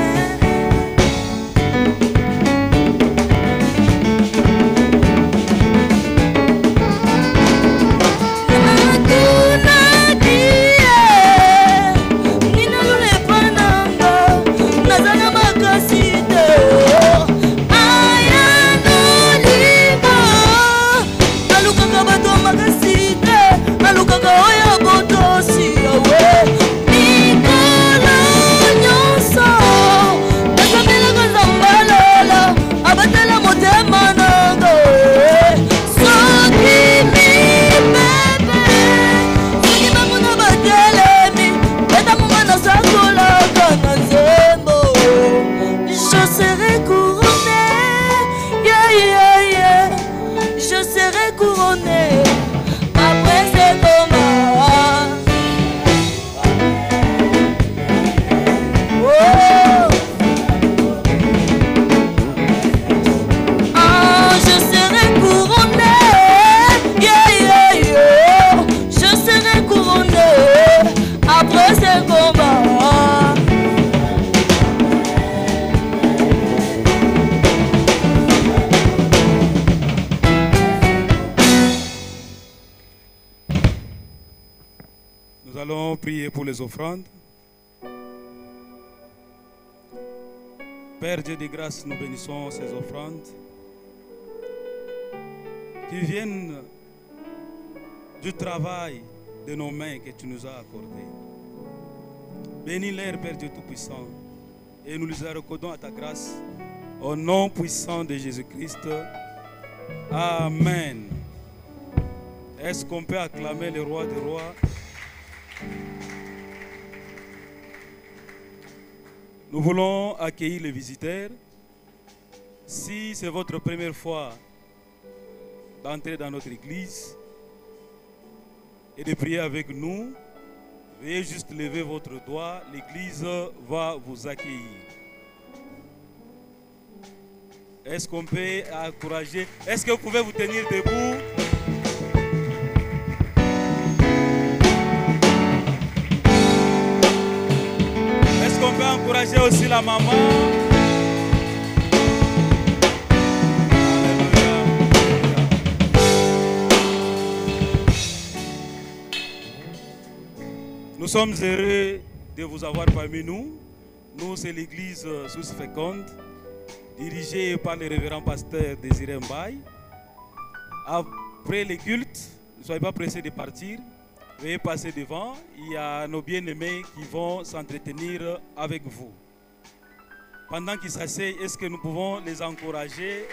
Nous allons prier pour les offrandes. Père Dieu de grâce, nous bénissons ces offrandes qui viennent du travail de nos mains que tu nous as accordé. Bénis-les, Père Dieu Tout-Puissant, et nous les accordons à ta grâce au nom puissant de Jésus-Christ. Amen. Est-ce qu'on peut acclamer le roi des rois? Nous voulons accueillir les visiteurs. Si c'est votre première fois d'entrer dans notre église et de prier avec nous, veuillez juste lever votre doigt. L'église va vous accueillir. Est-ce qu'on peut encourager? Est-ce que vous pouvez vous tenir debout? On peut encourager aussi la maman. Alléluia. Nous sommes heureux de vous avoir parmi nous. Nous, c'est l'église Source Féconde, dirigée par le révérend pasteur Désiré Mbaye. Après les cultes, ne soyez pas pressés de partir. Veuillez passer devant, il y a nos bien-aimés qui vont s'entretenir avec vous. Pendant qu'ils s'asseyent, est-ce que nous pouvons les encourager?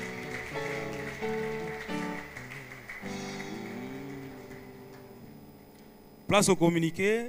Place au communiqué.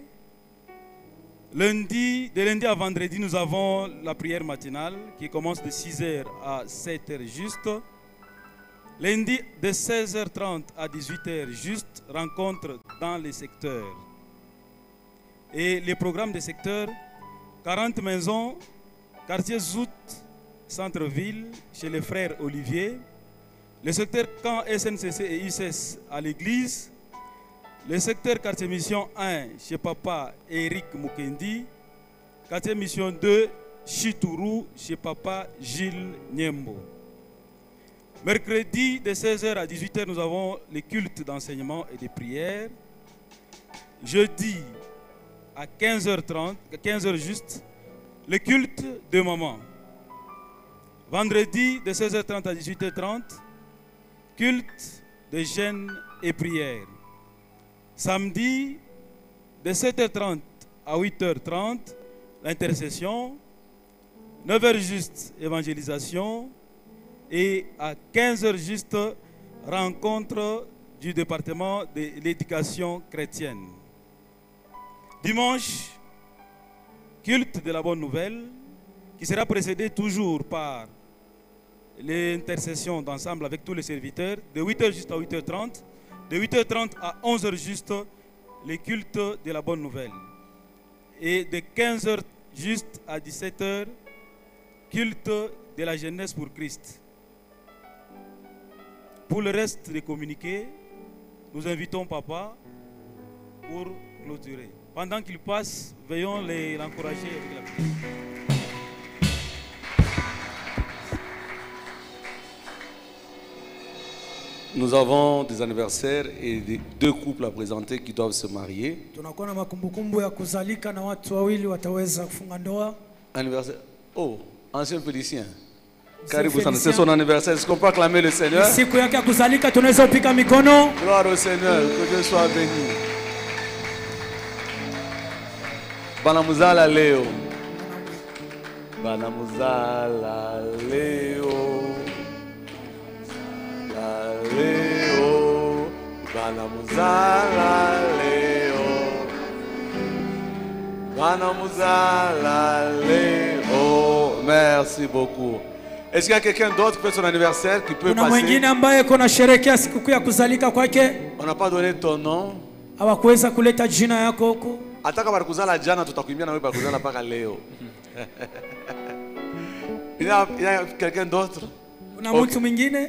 Lundi, de lundi à vendredi, nous avons la prière matinale qui commence de six heures à sept heures juste. Lundi, de seize heures trente à dix-huit heures juste, rencontre dans les secteurs. Et les programmes des secteurs, quarante maisons, quartier Zout, centre-ville, chez les frères Olivier. Le secteur camp S N C C et I C E S à l'église. Le secteur quartier mission un, chez papa Eric Mukendi. Quartier mission deux, Chitourou, chez papa Gilles Niembo. Mercredi, de seize heures à dix-huit heures, nous avons les cultes d'enseignement et de prière. Jeudi, à quinze heures trente, quinze heures juste, le culte de maman. Vendredi, de seize heures trente à dix-huit heures trente, culte de jeûne et prière. Samedi, de sept heures trente à huit heures trente, l'intercession. neuf heures juste, évangélisation. Et à quinze heures juste, rencontre du département de l'éducation chrétienne. Dimanche, culte de la bonne nouvelle, qui sera précédé toujours par l'intercession d'ensemble avec tous les serviteurs, de huit heures juste à huit heures trente, de huit heures trente à onze heures juste, les cultes de la bonne nouvelle. Et de quinze heures juste à dix-sept heures, culte de la jeunesse pour Christ. Pour le reste des communiqués, nous invitons Papa pour clôturer. Pendant qu'il passe, veillons les- l'encourager avec la prière. Nous avons des anniversaires et des- deux couples à présenter qui doivent se marier. Tunakuwa na makumbukumbu ya kuzalika na watu wawili wataweza kufunga ndoa. Anniversaire. Oh, ancien Félicien. Ancien Karibu sana. Félicien. C'est son anniversaire. Est-ce qu'on peut acclamer le Seigneur? Siku yake ya kuzalika tunaweza kupika mikono. Gloire au Seigneur. Que Dieu soit béni. Banamuzala Leo. Banamuzala Leo. La Leo. Banamuzala Leo. Banamuzala Leo. Merci beaucoup. Est-ce qu'il y a quelqu'un d'autre qui fait son anniversaire qui peut Kuna passer? mwingine ambaye kuna sherekea sikukuu ya kuzalika kwake, On n'a pas donné ton nom. hawakuweza kuleta jina yako huku. Hata kama balikuzala jana tutakuimbia na wewe balikuzala mpaka leo. Il y a, il y a quelqu'un d'autre? Kuna Okay. mtu mwingine?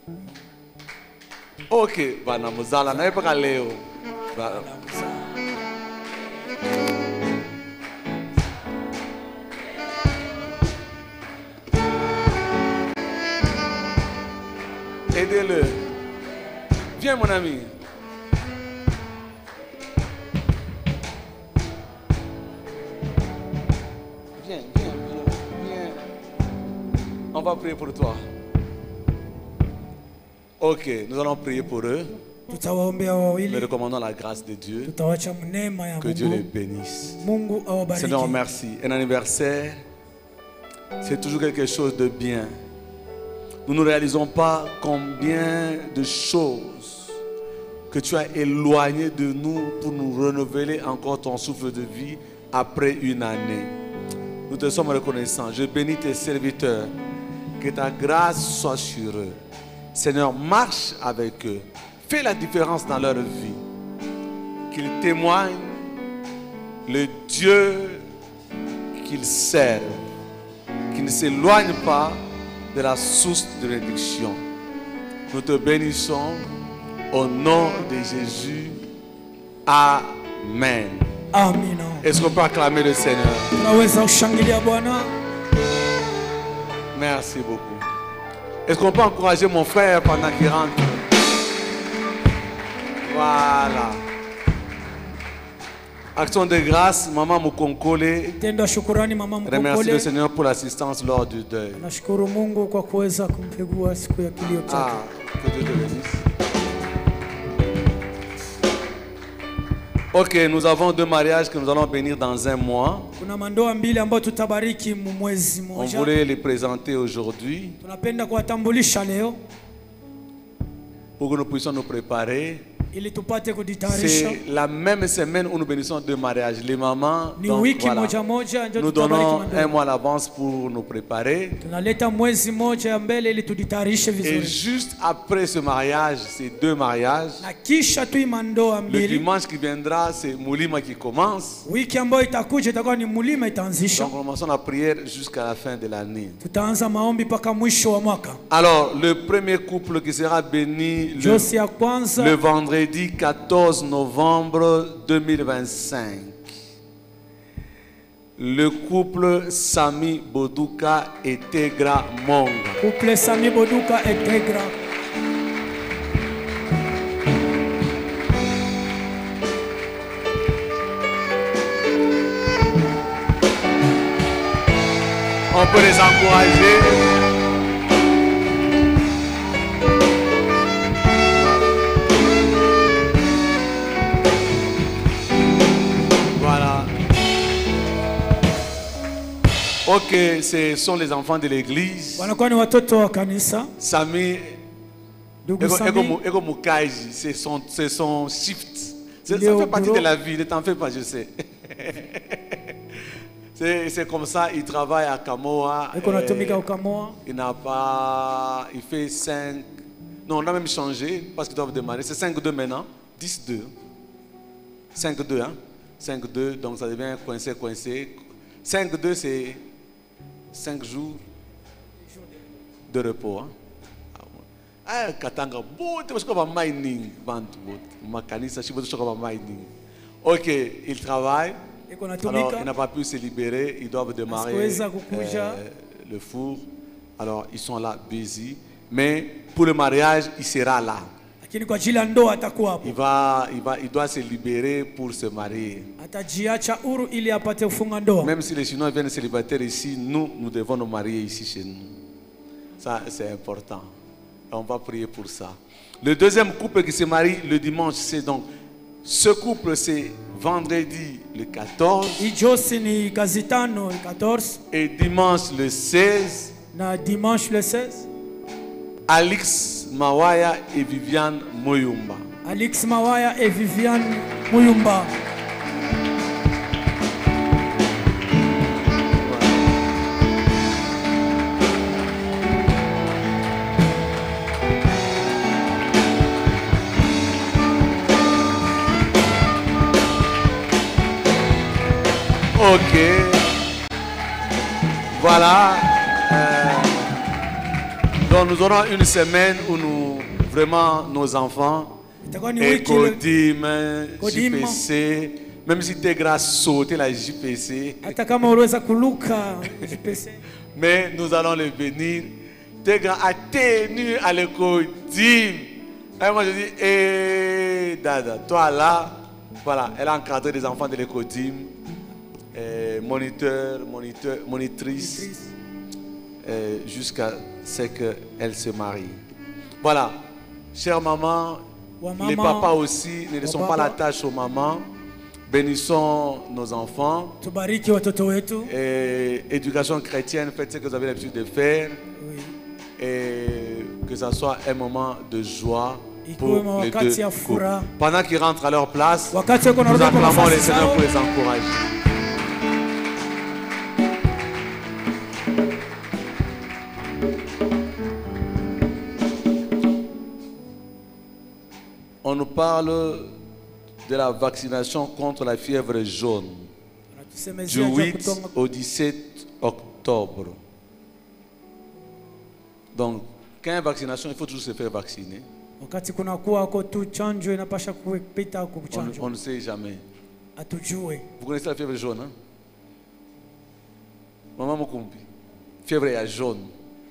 Ok, bana muzala na wewe mpaka leo. Ba- Aidez-le. Viens mon ami. Viens, viens, viens, viens. On va prier pour toi. Ok, nous allons prier pour eux. Tutawaombea Nous wawili, recommandons la grâce de Dieu. tutawacha neema ya Que Dieu les Mungu. bénisse. Mungu awabariki. Seigneur, merci. Un anniversaire, c'est toujours quelque chose de bien. Nous ne réalisons pas combien de choses que tu as éloignées de nous pour nous renouveler encore ton souffle de vie après une année. Nous te sommes reconnaissants. Je bénis tes serviteurs. Que ta grâce soit sur eux. Seigneur, marche avec eux. Fais la différence dans leur vie. Qu'ils témoignent le Dieu qu'ils servent, qu'ils ne s'éloignent pas de la source de réduction. Nous te bénissons au nom de Jésus. Amen. Amina. Est-ce qu'on peut acclamer le Seigneur? Tunaweza kushangilia Bwana. Merci beaucoup. Est-ce qu'on peut encourager mon frère pendant qu'il rentre? Voilà. Action de grâce, maman Mukonkole. Tendo wa shukurani mama Remercie le Mkokole. Seigneur pour l'assistance lors du deuil. Nashukuru Mungu kwa kuweza kumpigua siku ya kilio chake. Ah, que Dieu te bénisse. Ok, nous avons deux mariages que nous allons bénir dans un mois. Kuna mandoa mbili ambayo tutabariki mu mwezi On mmoja. voulait les présenter aujourd'hui Tunapenda kuwatambulisha leo pour que nous puissions nous préparer. ili tupate kujitayarisha. C'est la même semaine où nous bénissons deux mariages. Les mamans, Ni donc, wiki voilà. moja moja ndio Nous tutabariki donnons un mandoa. mois d'avance pour nous préparer. Tunaleta mwezi mmoja ya mbele ili tujitayarishe Et vizuri. juste après ce mariage, ces deux mariages, Na kisha tu mandoa le mbili, dimanche qui viendra, c'est Moulima qui commence. wiki ambayo itakuja itakuwa ni mulima itaanzisha. Donc, nous commençons la prière jusqu'à la fin de l'année. Tutaanza maombi mpaka mwisho wa mwaka. Alors, le premier couple qui sera béni le, Josi ya kwanza le vendredi quatorze novembre deux mille vingt-cinq. Le couple Sami Boduka et Tegra Monga. couple Sami Boduka et Tegra. On peut les encourager. Voilà. Ok, ce sont les enfants de l'église. Wanakuwa ni watoto wa kanisa. Sami, Ndugu Ego, Ego, Sami Mu- Ego Mukaji, c'est son, c'est son shift. C'est- Ça Léo fait partie Bureau. de la vie, ne t'en fais pas, je sais. C'est c'est comme ça, il travaille à Kamoa. iko et natumika ukamoa. Il n'a pas. Il fait cinq. Non, on a même changé parce qu'ils doivent démarrer. C'est cinq deux maintenant. dix deux. cinq deux, hein. cinq deux, donc ça devient coincé, coincé. cinq deux, c'est cinq jours de repos. Hein. Ah, Katanga, bote, parce qu'on va mining, vente, makanisa, je sais pas mining. Ok, il travaille. Iko Alors, natumika. il n'a pas pu se libérer, ils doivent démarrer Asikuweza kukuja. euh, le four. Alors, ils sont là, busy. Mais pour le mariage, il sera là. Lakini kwa ajili ya ndoa atakuwa hapo. Il, va, il, va, il doit se libérer pour se marier. Atajiacha huru ili apate kufunga ndoa. Même si les Chinois viennent célibataires ici, nous, nous devons nous marier ici chez nous. Ça, c'est important. Et on va prier pour ça. Le deuxième couple qui se marie le dimanche, c'est donc... Ce couple, c'est vendredi le quatorze Ijosi ni kazi tano quatorze et dimanche le seize. na dimanche le seize. Alix Mawaya et Viviane Moyumba. Alix Mawaya et Viviane Muyumba. Ok. Voilà. Euh, donc nous aurons une semaine où nous, vraiment, nos enfants, Itakuwa ni et wiki ile. Kodim, Kodim. J P C, même si Tegra sauté la J P C, Hata kama uliweza kuluka J P C. mais nous allons les bénir. Tegra a tenu à l'Ecodim. Et moi je dis, eh, Dada, toi là, voilà, elle a encadré des enfants de l'Ecodim. Euh, moniteur, moniteur, monitrice, euh, jusqu'à ce qu'elle se marie. Voilà, chère maman, Wa les mama, papas aussi, ne laissons wa pas la papa. tâche aux mamans. Bénissons nos enfants. Tubariki watoto wetu. Et éducation chrétienne, faites ce que vous avez l'habitude de faire. Oui. Et que ça soit un moment de joie pour Ikuwe les wakati deux ya couples. furaha. Pendant qu'ils rentrent à leur place, Wakati wako nous narudi kwa acclamons les nafasi Seigneurs zao. pour les encourager. On nous parle de la vaccination contre la fièvre jaune du Anatusemezea juu ya huit kutonga- au dix-sept octobre. Donc, quand il y a vaccination, il faut toujours se faire vacciner. Wakati kuna kuwa ko tu chanjo inapasha kupita On, kuchanjo. on ne sait jamais. Atujue. Vous connaissez la fièvre jaune, hein? Maman Mokumbi. Fièvre est jaune.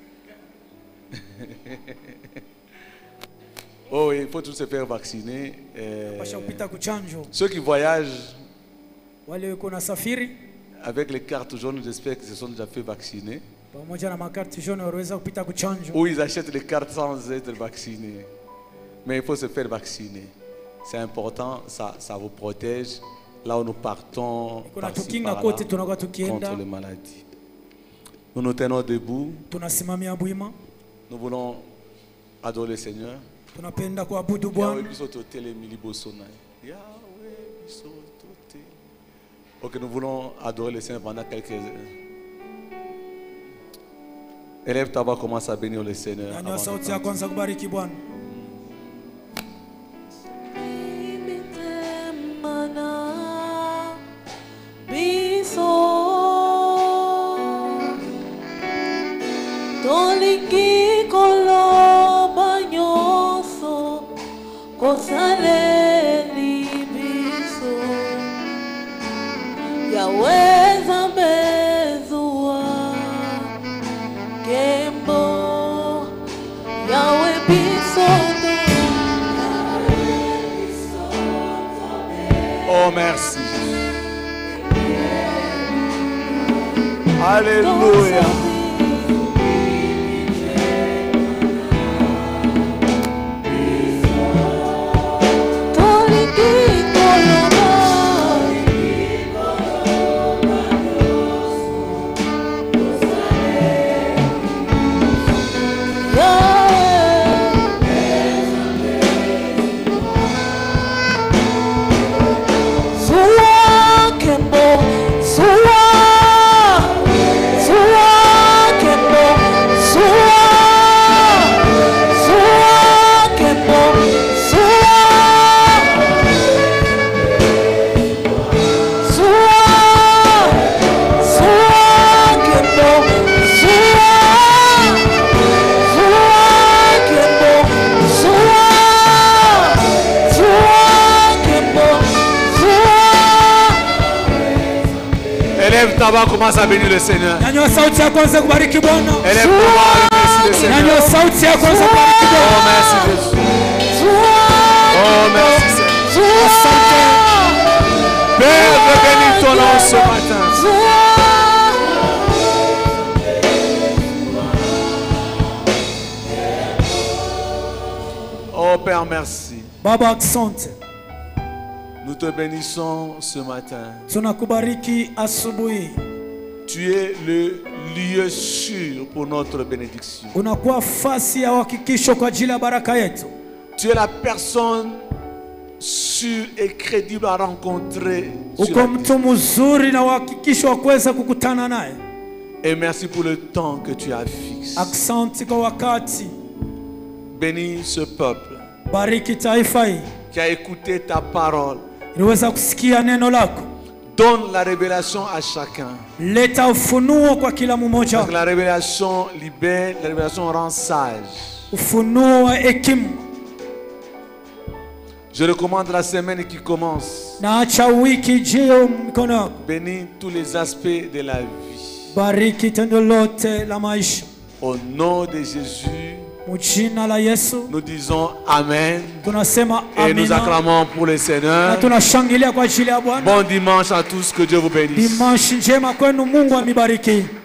Oh oui, il faut tous se faire vacciner. Euh, Pasha kupita kuchanjo. ceux qui voyagent Wale weko na safiri avec les cartes jaunes, j'espère qu'ils se sont déjà fait vacciner. pamoja na makarti jaune waliweza kupita kuchanjo. Ou ils achètent les cartes sans être vaccinés. Mais il faut se faire vacciner. C'est important, ça, ça vous protège. Là où nous partons Kuna par-ci, tukinga par-là, kote tunakuwa contre tukienda. les maladies. Nous nous tenons debout. Tunasimamia bwima. Nous voulons adorer le Seigneur. Tunapenda kuabudu Yahweh Bwana. biso totelemi liboso na ye. Yahweh biso totelemi. Ok, nous voulons adorer le Seigneur pendant quelques heures. Élève ta voix, commence à bénir le Seigneur. Nyanyua avant de sauti ya partir. kwanza kubariki Bwana. Mana biso tolingi koloba nyonso kosaleli biso yaweza mbezua kembo yawe biso Oh, merci. Alléluia. Suwa kembo, suwa Élève ta voix, commence à bénir le Seigneur. Nyanyua sauti yako anza kubariki Bwana. Élève ta voix, remercie le Seigneur. Nyanyua sauti yako anza kubariki Oh, Bwana. merci Jésus. Oh, merci Seigneur. Asante. Père, je bénis ton nom ce matin. Oh Père, merci. Baba, asante. Nous te bénissons ce matin. Tunakubariki asubuhi. Tu es le lieu sûr pour notre bénédiction. Unakuwa fasi ya uhakikisho kwa ajili ya baraka yetu. Tu es la personne sûre et crédible à rencontrer. sur Uko la mtu mzuri na uhakikisho wa kuweza kukutana naye. Et merci pour le temps que tu as fixé. Asante kwa wakati. Bénis ce peuple Bariki taifa hii. qui a écouté ta parole. Iliweza kusikia neno lako. Donne la révélation à chacun. Leta ufunuo kwa kila mmoja. Parce que la révélation libère, la révélation rend sage. Ufunuo wa hekima. Je recommande la semaine qui commence. Naacha wiki ijayo mikono yako. Bénis tous les aspects de la vie. Bariki tendo lote la maisha. Au nom de Jésus, Mujina la Yesu. nous disons Amen. Tunasema Et nous amina. acclamons pour le Na Seigneur. tunashangilia kwa ajili ya Bwana. Bon dimanche à tous, que Dieu vous bénisse. Dimanche njema kwenu, Mungu amibariki.